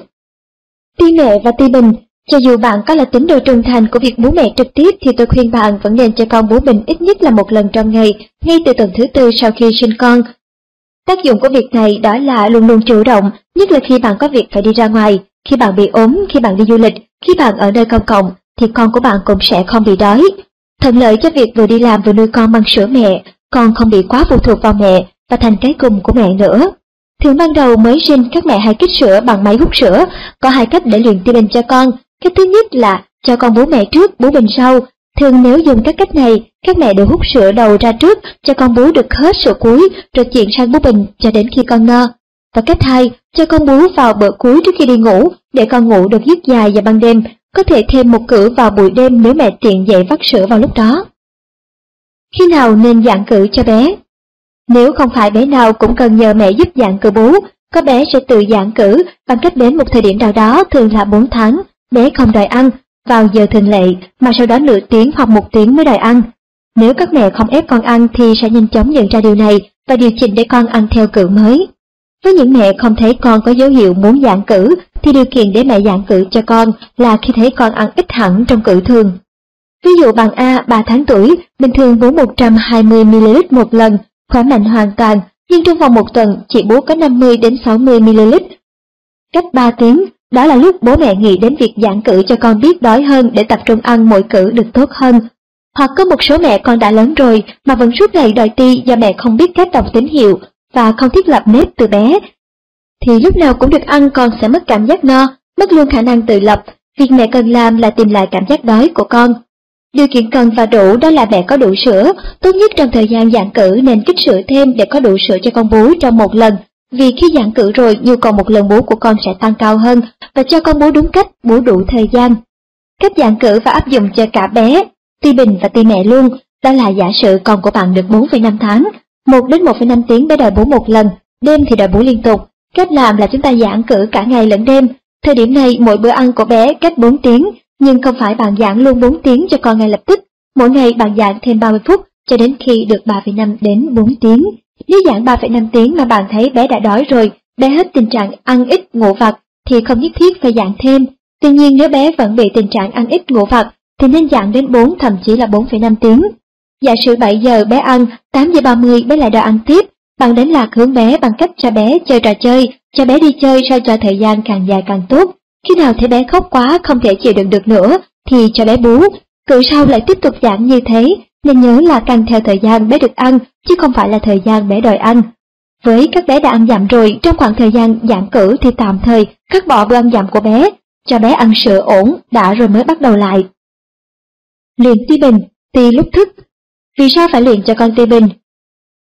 Ti mẹ và ti bình. Cho dù bạn có là tín đồ trung thành của việc bú mẹ trực tiếp thì tôi khuyên bạn vẫn nên cho con bú bình ít nhất là một lần trong ngày, ngay từ tuần thứ 4 sau khi sinh con. Tác dụng của việc này đó là luôn luôn chủ động, nhất là khi bạn có việc phải đi ra ngoài, khi bạn bị ốm, khi bạn đi du lịch, khi bạn ở nơi công cộng, thì con của bạn cũng sẽ không bị đói. Thuận lợi cho việc vừa đi làm vừa nuôi con bằng sữa mẹ, con không bị quá phụ thuộc vào mẹ và thành cái cùng của mẹ nữa. Thường ban đầu mới sinh, các mẹ hay kích sữa bằng máy hút sữa. Có hai cách để luyện ti bình cho con. Cách thứ nhất là cho con bú mẹ trước, bú bình sau. Thường nếu dùng các cách này, các mẹ đều hút sữa đầu ra trước, cho con bú được hết sữa cuối, rồi chuyển sang bú bình cho đến khi con no. Và cách hai, cho con bú vào bữa cuối trước khi đi ngủ, để con ngủ được giấc dài vào ban đêm. Có thể thêm một cữ vào buổi đêm nếu mẹ tiện dậy vắt sữa vào lúc đó. Khi nào nên giãn cữ cho bé? Nếu không phải bé nào cũng cần nhờ mẹ giúp giãn cữ bú, có bé sẽ tự giãn cữ bằng cách đến một thời điểm nào đó, thường là 4 tháng. Bé không đòi ăn vào giờ thường lệ, mà sau đó nửa tiếng hoặc 1 tiếng mới đòi ăn. Nếu các mẹ không ép con ăn thì sẽ nhanh chóng nhận ra điều này và điều chỉnh để con ăn theo cữ mới. Với những mẹ không thấy con có dấu hiệu muốn giãn cữ, thì điều kiện để mẹ giãn cữ cho con là khi thấy con ăn ít hẳn trong cữ thường. Ví dụ bạn A 3 tháng tuổi, bình thường bú 120ml một lần, khỏe mạnh hoàn toàn, nhưng trong vòng 1 tuần chỉ bú có 50 đến 60ml. Cách 3 tiếng, đó là lúc bố mẹ nghĩ đến việc giãn cữ cho con biết đói hơn để tập trung ăn mỗi cữ được tốt hơn. Hoặc có một số mẹ con đã lớn rồi mà vẫn suốt ngày đòi ti do mẹ không biết cách đọc tín hiệu và không thiết lập nếp từ bé. Thì lúc nào cũng được ăn con sẽ mất cảm giác no, mất luôn khả năng tự lập. Việc mẹ cần làm là tìm lại cảm giác đói của con. Điều kiện cần và đủ đó là mẹ có đủ sữa. Tốt nhất trong thời gian giãn cữ nên kích sữa thêm để có đủ sữa cho con bú trong một lần. Vì khi giãn cữ rồi, nhu cầu một lần bú của con sẽ tăng cao hơn và cho con bú đúng cách, bú đủ thời gian. Cách giãn cữ và áp dụng cho cả bé, ti bình và ti mẹ luôn, đó là giả sử con của bạn được 4,5 tháng, 1 đến 1,5 tiếng bé đòi bú một lần, đêm thì đòi bú liên tục. Cách làm là chúng ta giãn cữ cả ngày lẫn đêm. Thời điểm này mỗi bữa ăn của bé cách 4 tiếng, nhưng không phải bạn giãn luôn 4 tiếng cho con ngay lập tức. Mỗi ngày bạn giãn thêm 30 phút cho đến khi được 3,5 đến 4 tiếng. Nếu giãn 3,5 tiếng mà bạn thấy bé đã đói rồi, bé hết tình trạng ăn ít ngủ vặt thì không nhất thiết phải giãn thêm. Tuy nhiên nếu bé vẫn bị tình trạng ăn ít ngủ vặt thì nên giãn đến 4 thậm chí là 4,5 tiếng. Giả sử 7 giờ bé ăn, 8 giờ 30 bé lại đòi ăn tiếp, bạn đánh lạc hướng bé bằng cách cho bé chơi trò chơi, cho bé đi chơi sao cho thời gian càng dài càng tốt. Khi nào thấy bé khóc quá không thể chịu đựng được nữa thì cho bé bú, cự sau lại tiếp tục giãn như thế, nên nhớ là căn theo thời gian bé được ăn chứ không phải là thời gian bé đòi ăn. Với các bé đã ăn dặm rồi, trong khoảng thời gian giãn cữ thì tạm thời cắt bỏ bữa ăn dặm của bé, cho bé ăn sữa ổn đã rồi mới bắt đầu lại. Luyện ti bình, ti lúc thức. Vì sao phải luyện cho con ti bình?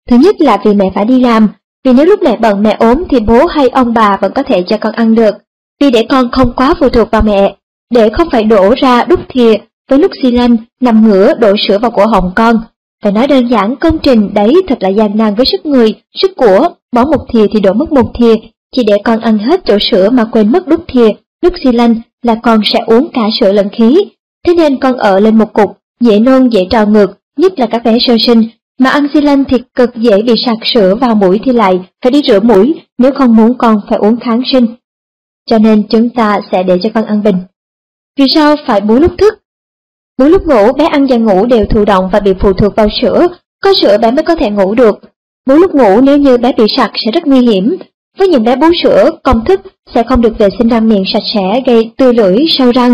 Thứ nhất là vì mẹ phải đi làm, vì nếu lúc mẹ bận mẹ ốm thì bố hay ông bà vẫn có thể cho con ăn được. Vì để con không quá phụ thuộc vào mẹ, để không phải đổ ra đút thìa với lúc xi lanh nằm ngửa đổ sữa vào cổ họng con. Phải nói đơn giản công trình đấy thật là gian nan với sức người, sức của, bỏ một thìa thì đổ mất một thìa, chỉ để con ăn hết chỗ sữa mà quên mất đút thìa, lúc xi lanh là con sẽ uống cả sữa lẫn khí. Thế nên con ở lên một cục, dễ nôn dễ trào ngược, nhất là các bé sơ sinh, mà ăn xi lanh thì cực dễ bị sặc sữa vào mũi thì lại phải đi rửa mũi nếu không muốn con phải uống kháng sinh. Cho nên chúng ta sẽ để cho con ăn bình. Vì sao phải bú lúc thức? Bú lúc ngủ, bé ăn và ngủ đều thụ động và bị phụ thuộc vào sữa, có sữa bé mới có thể ngủ được. Bú lúc ngủ nếu như bé bị sặc sẽ rất nguy hiểm. Với những bé bú sữa, công thức sẽ không được vệ sinh răng miệng sạch sẽ gây tươi lưỡi, sâu răng.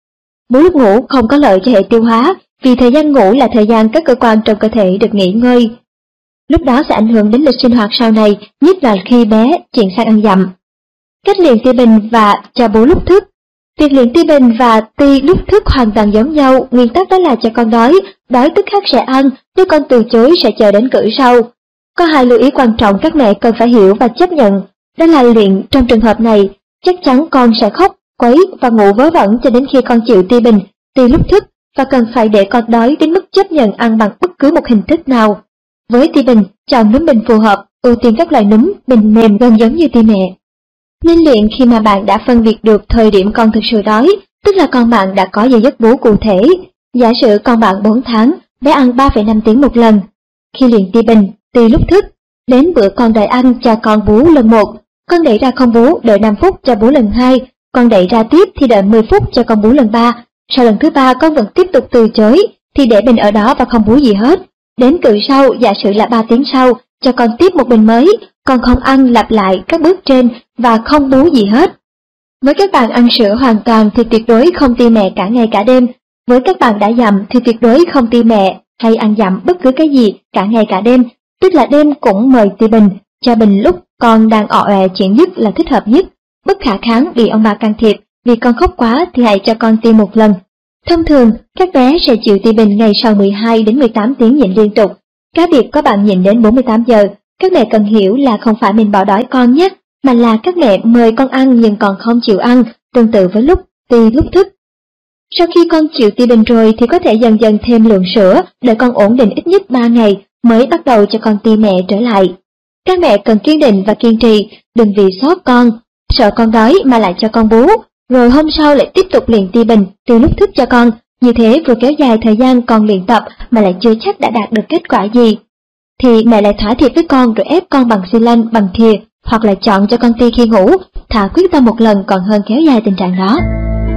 Bú lúc ngủ không có lợi cho hệ tiêu hóa, vì thời gian ngủ là thời gian các cơ quan trong cơ thể được nghỉ ngơi. Lúc đó sẽ ảnh hưởng đến lịch sinh hoạt sau này, nhất là khi bé chuyển sang ăn dặm. Cách luyện ti bình và cho bú lúc thức. Việc luyện ti bình và ti lúc thức hoàn toàn giống nhau, nguyên tắc đó là cho con đói tức khắc sẽ ăn, nếu con từ chối sẽ chờ đến cữ sau. Có hai lưu ý quan trọng các mẹ cần phải hiểu và chấp nhận, đó là luyện trong trường hợp này, chắc chắn con sẽ khóc, quấy và ngủ vớ vẩn cho đến khi con chịu ti bình, ti lúc thức, và cần phải để con đói đến mức chấp nhận ăn bằng bất cứ một hình thức nào. Với ti bình, chọn núm bình phù hợp, ưu tiên các loại núm, bình mềm gần giống như ti mẹ. Nên luyện khi mà bạn đã phân biệt được thời điểm con thực sự đói, tức là con bạn đã có giờ giấc bú cụ thể. Giả sử con bạn 4 tháng, bé ăn 3,5 tiếng một lần. Khi luyện ti bình, ti lúc thức, đến bữa con đợi ăn cho con bú lần 1, con đẩy ra không bú, đợi 5 phút cho bú lần 2, con đẩy ra tiếp thì đợi 10 phút cho con bú lần 3. Sau lần thứ 3 con vẫn tiếp tục từ chối, thì để bình ở đó và không bú gì hết. Đến cự sau, giả sử là 3 tiếng sau, cho con tiếp một bình mới, con không ăn lặp lại các bước trên và không bú gì hết. Với các bạn ăn sữa hoàn toàn thì tuyệt đối không ti mẹ cả ngày cả đêm. Với các bạn đã dặm thì tuyệt đối không ti mẹ hay ăn dặm bất cứ cái gì cả ngày cả đêm, tức là đêm cũng mời ti bình, cho bình lúc con đang ọ ẹ chuyện dứt là thích hợp nhất. Bất khả kháng bị ông bà can thiệp, vì con khóc quá thì hãy cho con ti một lần. Thông thường, các bé sẽ chịu ti bình ngày sau 12 đến 18 tiếng nhịn liên tục. Cá biệt có bạn nhịn đến 48 giờ, các mẹ cần hiểu là không phải mình bỏ đói con nhé, mà là các mẹ mời con ăn nhưng còn không chịu ăn, tương tự với lúc ti lúc thức. Sau khi con chịu ti bình rồi thì có thể dần dần thêm lượng sữa, đợi con ổn định ít nhất 3 ngày mới bắt đầu cho con ti mẹ trở lại. Các mẹ cần kiên định và kiên trì, đừng vì xót con, sợ con đói mà lại cho con bú, rồi hôm sau lại tiếp tục luyện ti bình, ti lúc thức cho con. Như thế vừa kéo dài thời gian con luyện tập mà lại chưa chắc đã đạt được kết quả gì. Thì mẹ lại thỏa thiệp với con rồi ép con bằng xi lanh, bằng thìa, hoặc là chọn cho con ti khi ngủ, thà quyết tâm một lần còn hơn kéo dài tình trạng đó.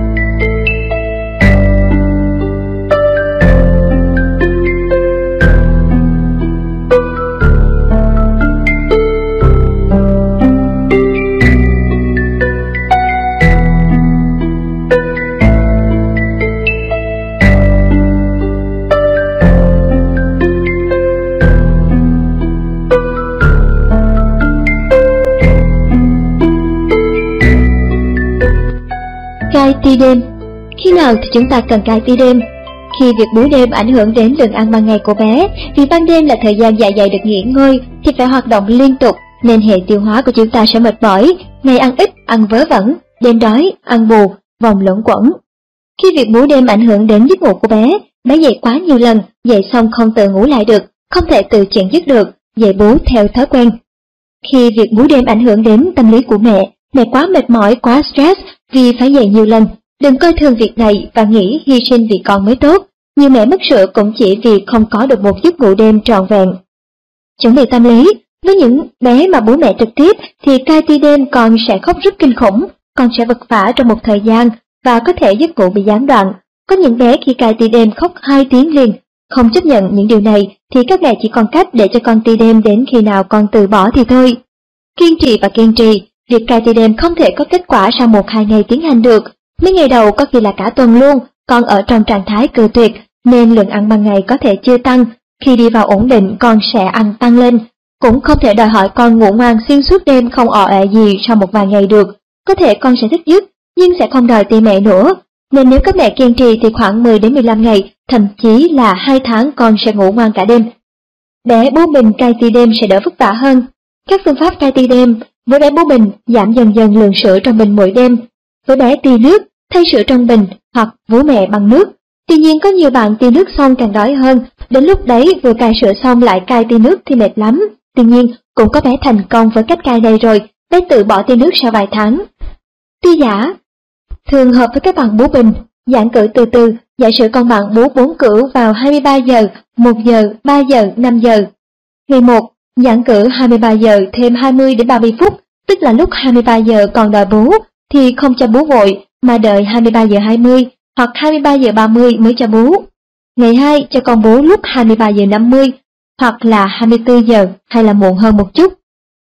Cai ti đêm. Khi nào thì chúng ta cần cai ti đêm? Khi việc bú đêm ảnh hưởng đến lượng ăn ban ngày của bé, vì ban đêm là thời gian dạ dày được nghỉ ngơi thì phải hoạt động liên tục, nên hệ tiêu hóa của chúng ta sẽ mệt mỏi, ngày ăn ít, ăn vớ vẩn, đêm đói, ăn bù, vòng luẩn quẩn. Khi việc bú đêm ảnh hưởng đến giấc ngủ của bé, bé dậy quá nhiều lần, dậy xong không tự ngủ lại được, không thể tự chuyển giấc được, dậy bú theo thói quen. Khi việc bú đêm ảnh hưởng đến tâm lý của mẹ quá mệt mỏi, quá stress vì phải dậy nhiều lần, đừng coi thường việc này và nghĩ hy sinh vì con mới tốt. Như mẹ mất sữa cũng chỉ vì không có được một giấc ngủ đêm trọn vẹn. Chuẩn bị tâm lý, với những bé mà bố mẹ trực tiếp thì cai ti đêm con sẽ khóc rất kinh khủng, con sẽ vật vã trong một thời gian và có thể giấc ngủ bị gián đoạn. Có những bé khi cai ti đêm khóc 2 tiếng liền. Không chấp nhận những điều này thì các mẹ chỉ còn cách để cho con ti đêm đến khi nào con từ bỏ thì thôi. Kiên trì và kiên trì. Việc cai ti đêm không thể có kết quả sau 1-2 ngày tiến hành được. Mấy ngày đầu có khi là cả tuần luôn, con ở trong trạng thái cự tuyệt, nên lượng ăn ban ngày có thể chưa tăng. Khi đi vào ổn định, con sẽ ăn tăng lên. Cũng không thể đòi hỏi con ngủ ngoan xuyên suốt đêm không ọ ẹ gì sau một vài ngày được. Có thể con sẽ thức giấc, nhưng sẽ không đòi ti mẹ nữa. Nên nếu các mẹ kiên trì thì khoảng 10 đến 15 ngày, thậm chí là 2 tháng con sẽ ngủ ngoan cả đêm. bé bú bình cai ti đêm sẽ đỡ vất vả hơn. Các phương pháp cai ti đêm: với bé bú bình, giảm dần dần lượng sữa trong bình mỗi đêm; với bé ti nước, thay sữa trong bình hoặc vú mẹ bằng nước. Tuy nhiên có nhiều bạn ti nước xong càng đói hơn, đến lúc đấy vừa cai sữa xong lại cai ti nước thì mệt lắm. Tuy nhiên cũng có bé thành công với cách cai này rồi, bé tự bỏ ti nước sau vài tháng. Tuy giả thường hợp với các bạn bú bình. Giãn cữ từ từ, giả sử con bạn bú 4 cữ vào 23 giờ, 1 giờ, 3 giờ, 5 giờ. Ngày 1, giãn cữ 23 giờ thêm 20 đến 30 phút, tức là lúc 23 giờ còn đòi bú thì không cho bú vội mà đợi 23 giờ 20 hoặc 23 giờ 30 mới cho bú. Ngày 2 cho con bú lúc 23 giờ 50 hoặc là 24 giờ hay là muộn hơn một chút.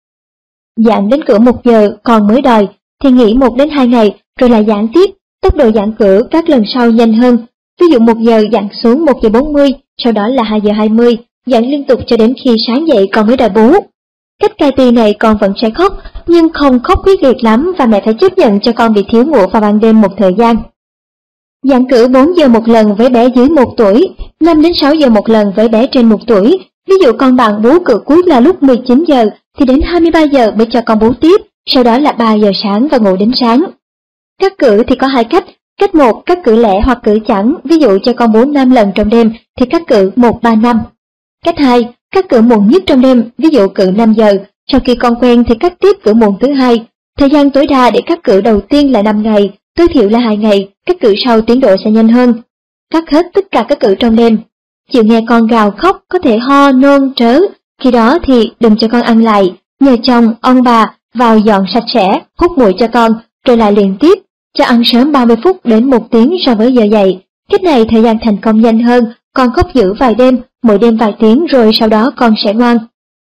Giãn đến cữ 1 giờ còn mới đòi thì nghỉ 1 đến 2 ngày rồi lại giãn tiếp. Tốc độ giãn cữ các lần sau nhanh hơn. Ví dụ 1 giờ giãn xuống 1 giờ 40, sau đó là 2 giờ 20, giãn liên tục cho đến khi sáng dậy con mới đòi bú. Cách cai ti này con vẫn sẽ khóc, nhưng không khóc quyết liệt lắm và mẹ phải chấp nhận cho con bị thiếu ngủ vào ban đêm một thời gian. Giãn cữ 4 giờ một lần với bé dưới 1 tuổi, 5 đến 6 giờ một lần với bé trên 1 tuổi. Ví dụ con bạn bú cữ cuối là lúc 19 giờ thì đến 23 giờ mới cho con bú tiếp, sau đó là 3 giờ sáng và ngủ đến sáng. Cắt cữ thì có 2 cách. Cách 1, cắt cữ lẻ hoặc cữ chẵn, ví dụ cho con bú 5 lần trong đêm thì cắt cữ 1-3-5. Cách 2, cắt cữ muộn nhất trong đêm, ví dụ cữ 5 giờ, sau khi con quen thì cắt tiếp cữ muộn thứ hai. Thời gian tối đa để cắt cữ đầu tiên là 5 ngày, tối thiểu là 2 ngày, cắt cữ sau tiến độ sẽ nhanh hơn. Cắt hết tất cả các cữ trong đêm. Chịu nghe con gào khóc, có thể ho, nôn, trớ, khi đó thì đừng cho con ăn lại, nhờ chồng, ông bà vào dọn sạch sẽ, hút bụi cho con, rồi lại luyện tiếp, cho ăn sớm 30 phút đến 1 tiếng so với giờ dậy. Cách này thời gian thành công nhanh hơn, con khóc dữ vài đêm, mỗi đêm vài tiếng rồi sau đó con sẽ ngoan.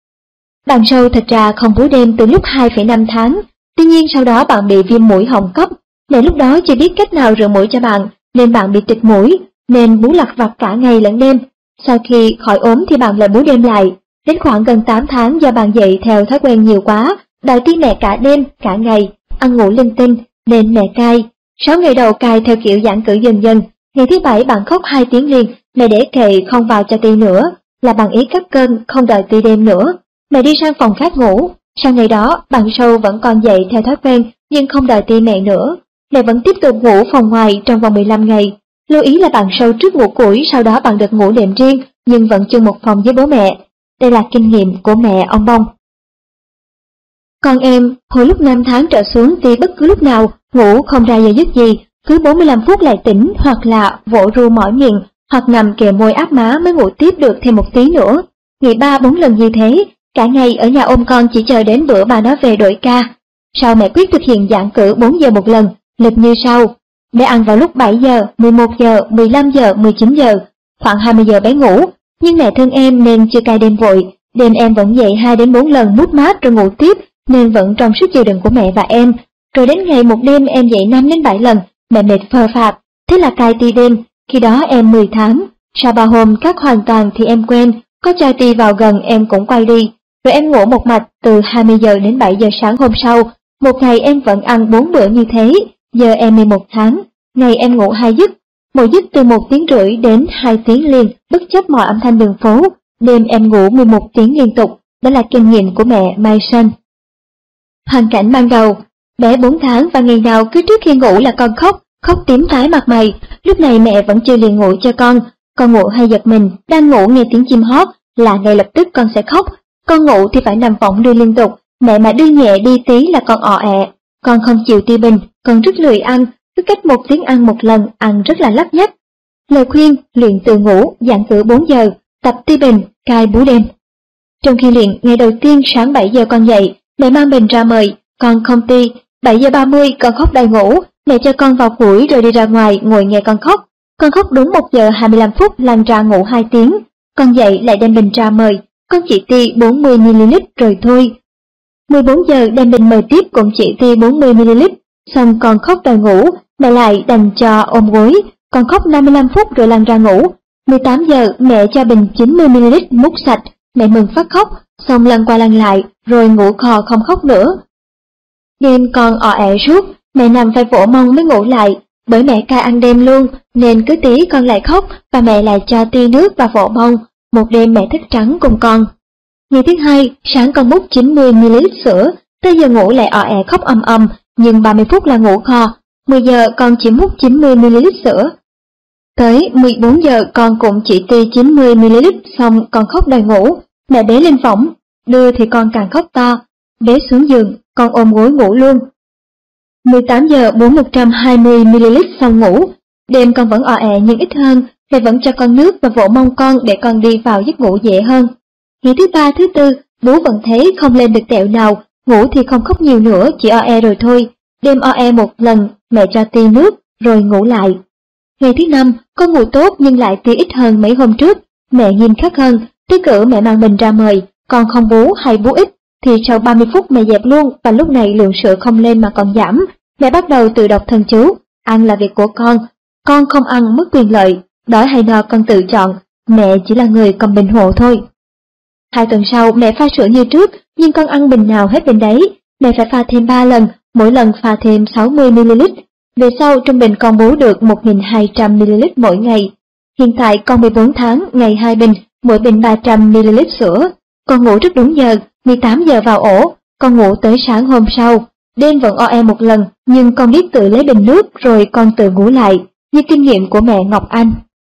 Bạn sâu thật ra không bú đêm từ lúc 2,5 tháng, tuy nhiên sau đó bạn bị viêm mũi họng cấp, nên lúc đó chưa biết cách nào rửa mũi cho bạn, nên bạn bị trịch mũi, nên bú lặt vặt cả ngày lẫn đêm. Sau khi khỏi ốm thì bạn lại bú đêm lại. Đến khoảng gần 8 tháng do bạn dậy theo thói quen nhiều quá, đòi ti mẹ cả đêm, cả ngày, ăn ngủ linh tinh, nên mẹ cai. 6 ngày đầu cai theo kiểu giãn cữ dần dần, ngày thứ 7 bạn khóc 2 tiếng liền, mẹ để kệ không vào cho ti nữa, là bằng ý cắt cơn không đòi ti đêm nữa. Mẹ đi sang phòng khác ngủ, sau ngày đó bạn sâu vẫn còn dậy theo thói quen nhưng không đòi ti mẹ nữa. Mẹ vẫn tiếp tục ngủ phòng ngoài trong vòng 15 ngày. Lưu ý là bạn sâu trước ngủ củi, sau đó bạn được ngủ đệm riêng nhưng vẫn chung một phòng với bố mẹ. Đây là kinh nghiệm của mẹ ông Bông. Con em, hồi lúc 5 tháng trở xuống thì bất cứ lúc nào ngủ không ra giờ giấc gì, cứ 45 phút lại tỉnh hoặc là vỗ ru mỏi miệng hoặc nằm kề môi áp má mới ngủ tiếp được thêm 1 tí nữa. Ngày 3-4 lần như thế, cả ngày ở nhà ôm con chỉ chờ đến bữa bà nó về đổi ca. Sau mẹ quyết thực hiện giãn cữ 4 giờ một lần, lịch như sau. Bé ăn vào lúc 7 giờ, 11 giờ, 15 giờ, 19 giờ, khoảng 20 giờ bé ngủ. Nhưng mẹ thương em nên chưa cai đêm vội, đêm em vẫn dậy 2 đến 4 lần mút mát rồi ngủ tiếp, nên vẫn trong sức chịu đựng của mẹ và em. Rồi đến ngày một đêm em dậy 5 đến 7 lần, mẹ mệt phờ phạc, thế là cai ti đêm, khi đó em 10 tháng. Sau 3 hôm cắt hoàn toàn thì em quen, có cho ti vào gần em cũng quay đi. Rồi em ngủ một mạch từ 20 giờ đến 7 giờ sáng hôm sau, một ngày em vẫn ăn 4 bữa như thế, giờ em 11 tháng, ngày em ngủ 2 giấc, mỗi giấc từ 1 tiếng rưỡi đến 2 tiếng liền, bất chấp mọi âm thanh đường phố, đêm em ngủ 11 tiếng liên tục, đó là kinh nghiệm của mẹ Mai Sơn. Hoàn cảnh ban đầu, bé 4 tháng và ngày nào cứ trước khi ngủ là con khóc tím tái mặt mày, lúc này mẹ vẫn chưa liền ngủ cho con ngủ hay giật mình, đang ngủ nghe tiếng chim hót là ngay lập tức con sẽ khóc, con ngủ thì phải nằm võng đưa liên tục, mẹ mà đưa nhẹ đi tí là con ọ ẹ, con không chịu ti bình, con rất lười ăn, cứ cách 1 tiếng ăn 1 lần, ăn rất là lắt nhắt. Lời khuyên, luyện từ ngủ, giãn cữ 4 giờ, tập ti bình, cai bú đêm. Trong khi luyện, ngày đầu tiên sáng 7 giờ con dậy, mẹ mang bình ra mời, con không ti, 7 giờ 30 con khóc đòi ngủ, mẹ cho con vào củi rồi đi ra ngoài ngồi nghe con khóc đúng 1 giờ 25 phút lăn ra ngủ 2 tiếng, con dậy lại đem bình ra mời, con chỉ ti 40ml rồi thôi. 14 giờ đem bình mời tiếp cũng chỉ ti 40ml, xong con khóc đòi ngủ, mẹ lại đành cho ôm gối, con khóc 55 phút rồi lăn ra ngủ. 18 giờ mẹ cho bình 90ml múc sạch, mẹ mừng phát khóc, xong lăn qua lăn lại, rồi ngủ khò không khóc nữa. Đêm con ọ ẹ suốt, mẹ nằm phải vỗ mông mới ngủ lại, bởi mẹ cai ăn đêm luôn, nên cứ tí con lại khóc và mẹ lại cho ti nước và vỗ mông. một đêm mẹ thức trắng cùng con. Ngày thứ hai, sáng con múc 90ml sữa, tới giờ ngủ lại ò ẹ khóc ầm ầm, nhưng 30 phút là ngủ kho. 10 giờ con chỉ múc 90ml sữa. Tới 14 giờ con cũng chỉ ti 90ml, xong con khóc đòi ngủ. Mẹ bế lên võng, đưa thì con càng khóc to. Bế xuống giường, con ôm gối ngủ luôn. 18 giờ bú 120ml xong ngủ. Đêm con vẫn ò ẹ nhưng ít hơn, mẹ vẫn cho con nước và vỗ mông con để con đi vào giấc ngủ dễ hơn. Ngày thứ ba, thứ tư, bú vẫn thấy không lên được tẹo nào, ngủ thì không khóc nhiều nữa, chỉ o e rồi thôi. Đêm o e một lần, mẹ cho ti nước, rồi ngủ lại. Ngày thứ năm, con ngủ tốt nhưng lại ti ít hơn mấy hôm trước. Mẹ nghiêm khắc hơn, cứ cử mẹ mang bình ra mời, con không bú hay bú ít, thì sau 30 phút mẹ dẹp luôn, và lúc này lượng sữa không lên mà còn giảm. Mẹ bắt đầu tự đọc thần chú, ăn là việc của con không ăn mất quyền lợi, đói hay no con tự chọn, mẹ chỉ là người cầm bình hộ thôi. 2 tuần sau mẹ pha sữa như trước, nhưng con ăn bình nào hết bình đấy, mẹ phải pha thêm 3 lần, mỗi lần pha thêm 60ml. Về sau trung bình con bú được 1200ml mỗi ngày. Hiện tại con 14 tháng, ngày 2 bình, mỗi bình 300ml sữa. Con ngủ rất đúng giờ, 18 giờ vào ổ, con ngủ tới sáng hôm sau. Đêm vẫn o e một lần, nhưng con biết tự lấy bình nước rồi con tự ngủ lại, như kinh nghiệm của mẹ Ngọc Anh.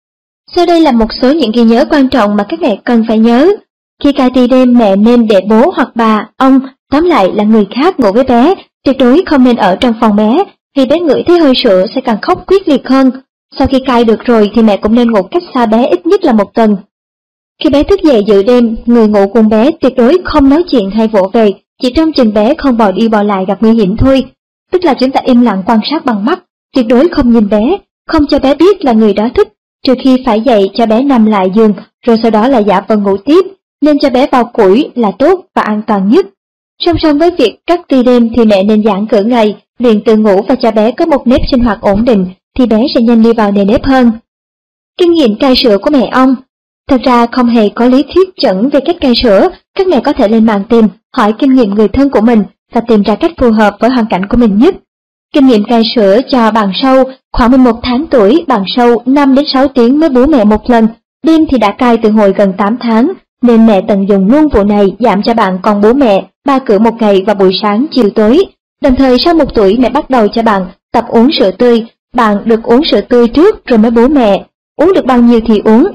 Sau đây là một số những ghi nhớ quan trọng mà các mẹ cần phải nhớ. Khi cai ti đêm mẹ nên để bố hoặc bà, ông, tóm lại là người khác ngủ với bé, tuyệt đối không nên ở trong phòng bé, vì bé ngửi thấy hơi sữa sẽ càng khóc quyết liệt hơn. Sau khi cai được rồi thì mẹ cũng nên ngủ cách xa bé ít nhất là 1 tuần. Khi bé thức dậy giữa đêm, người ngủ cùng bé tuyệt đối không nói chuyện hay vỗ về, chỉ trông chừng bé không bò đi bò lại gặp nguy hiểm thôi. Tức là chúng ta im lặng quan sát bằng mắt, tuyệt đối không nhìn bé, không cho bé biết là người đó thức, trừ khi phải dậy cho bé nằm lại giường, rồi sau đó là giả vờ ngủ tiếp, nên cho bé vào củi là tốt và an toàn nhất. Song song với việc cắt ti đêm thì mẹ nên giãn cữ ngày, luyện tự ngủ và cho bé có một nếp sinh hoạt ổn định, thì bé sẽ nhanh đi vào nề nếp hơn. Kinh nghiệm cai sữa của mẹ ông. Thật ra không hề có lý thuyết chuẩn về cách cai sữa, các mẹ có thể lên mạng tìm, hỏi kinh nghiệm người thân của mình và tìm ra cách phù hợp với hoàn cảnh của mình nhất. Kinh nghiệm cai sữa cho bạn sâu, khoảng 11 tháng tuổi, bạn sâu 5 đến 6 tiếng mới bú mẹ một lần, đêm thì đã cai từ hồi gần 8 tháng, nên mẹ tận dụng luôn vụ này giảm cho bạn còn bú mẹ 3 cữ một ngày vào buổi sáng chiều tối. Đồng thời sau 1 tuổi mẹ bắt đầu cho bạn tập uống sữa tươi, bạn được uống sữa tươi trước rồi mới bú mẹ, uống được bao nhiêu thì uống.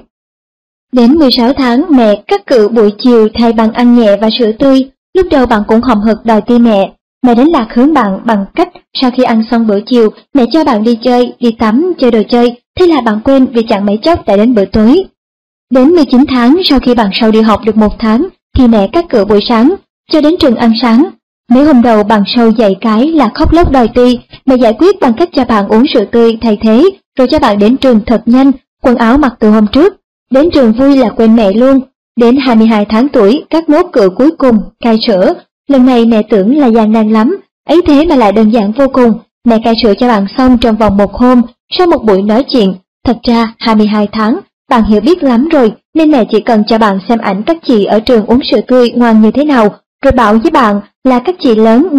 Đến 16 tháng mẹ cắt cự buổi chiều thay bằng ăn nhẹ và sữa tươi, lúc đầu bạn cũng hậm hực đòi ti mẹ. Mẹ đánh lạc hướng bạn bằng cách sau khi ăn xong bữa chiều, mẹ cho bạn đi chơi, đi tắm, chơi đồ chơi, thế là bạn quên vì chẳng mấy chốc đã đến bữa tối. Đến 19 tháng sau khi bạn sâu đi học được 1 tháng, thì mẹ cắt cự buổi sáng, cho đến trường ăn sáng. Mấy hôm đầu bạn sâu dậy cái là khóc lóc đòi ti, mẹ giải quyết bằng cách cho bạn uống sữa tươi thay thế, rồi cho bạn đến trường thật nhanh, quần áo mặc từ hôm trước. Đến trường vui là quên mẹ luôn. Đến 22 tháng tuổi, cắt nốt cự cuối cùng, cai sữa. Lần này mẹ tưởng là gian nan lắm, ấy thế mà lại đơn giản vô cùng. Mẹ cai sữa cho bạn xong trong vòng 1 hôm, sau một buổi nói chuyện. Thật ra 22 tháng, bạn hiểu biết lắm rồi, nên mẹ chỉ cần cho bạn xem ảnh các chị ở trường uống sữa tươi ngoan như thế nào, rồi bảo với bạn là các chị lớn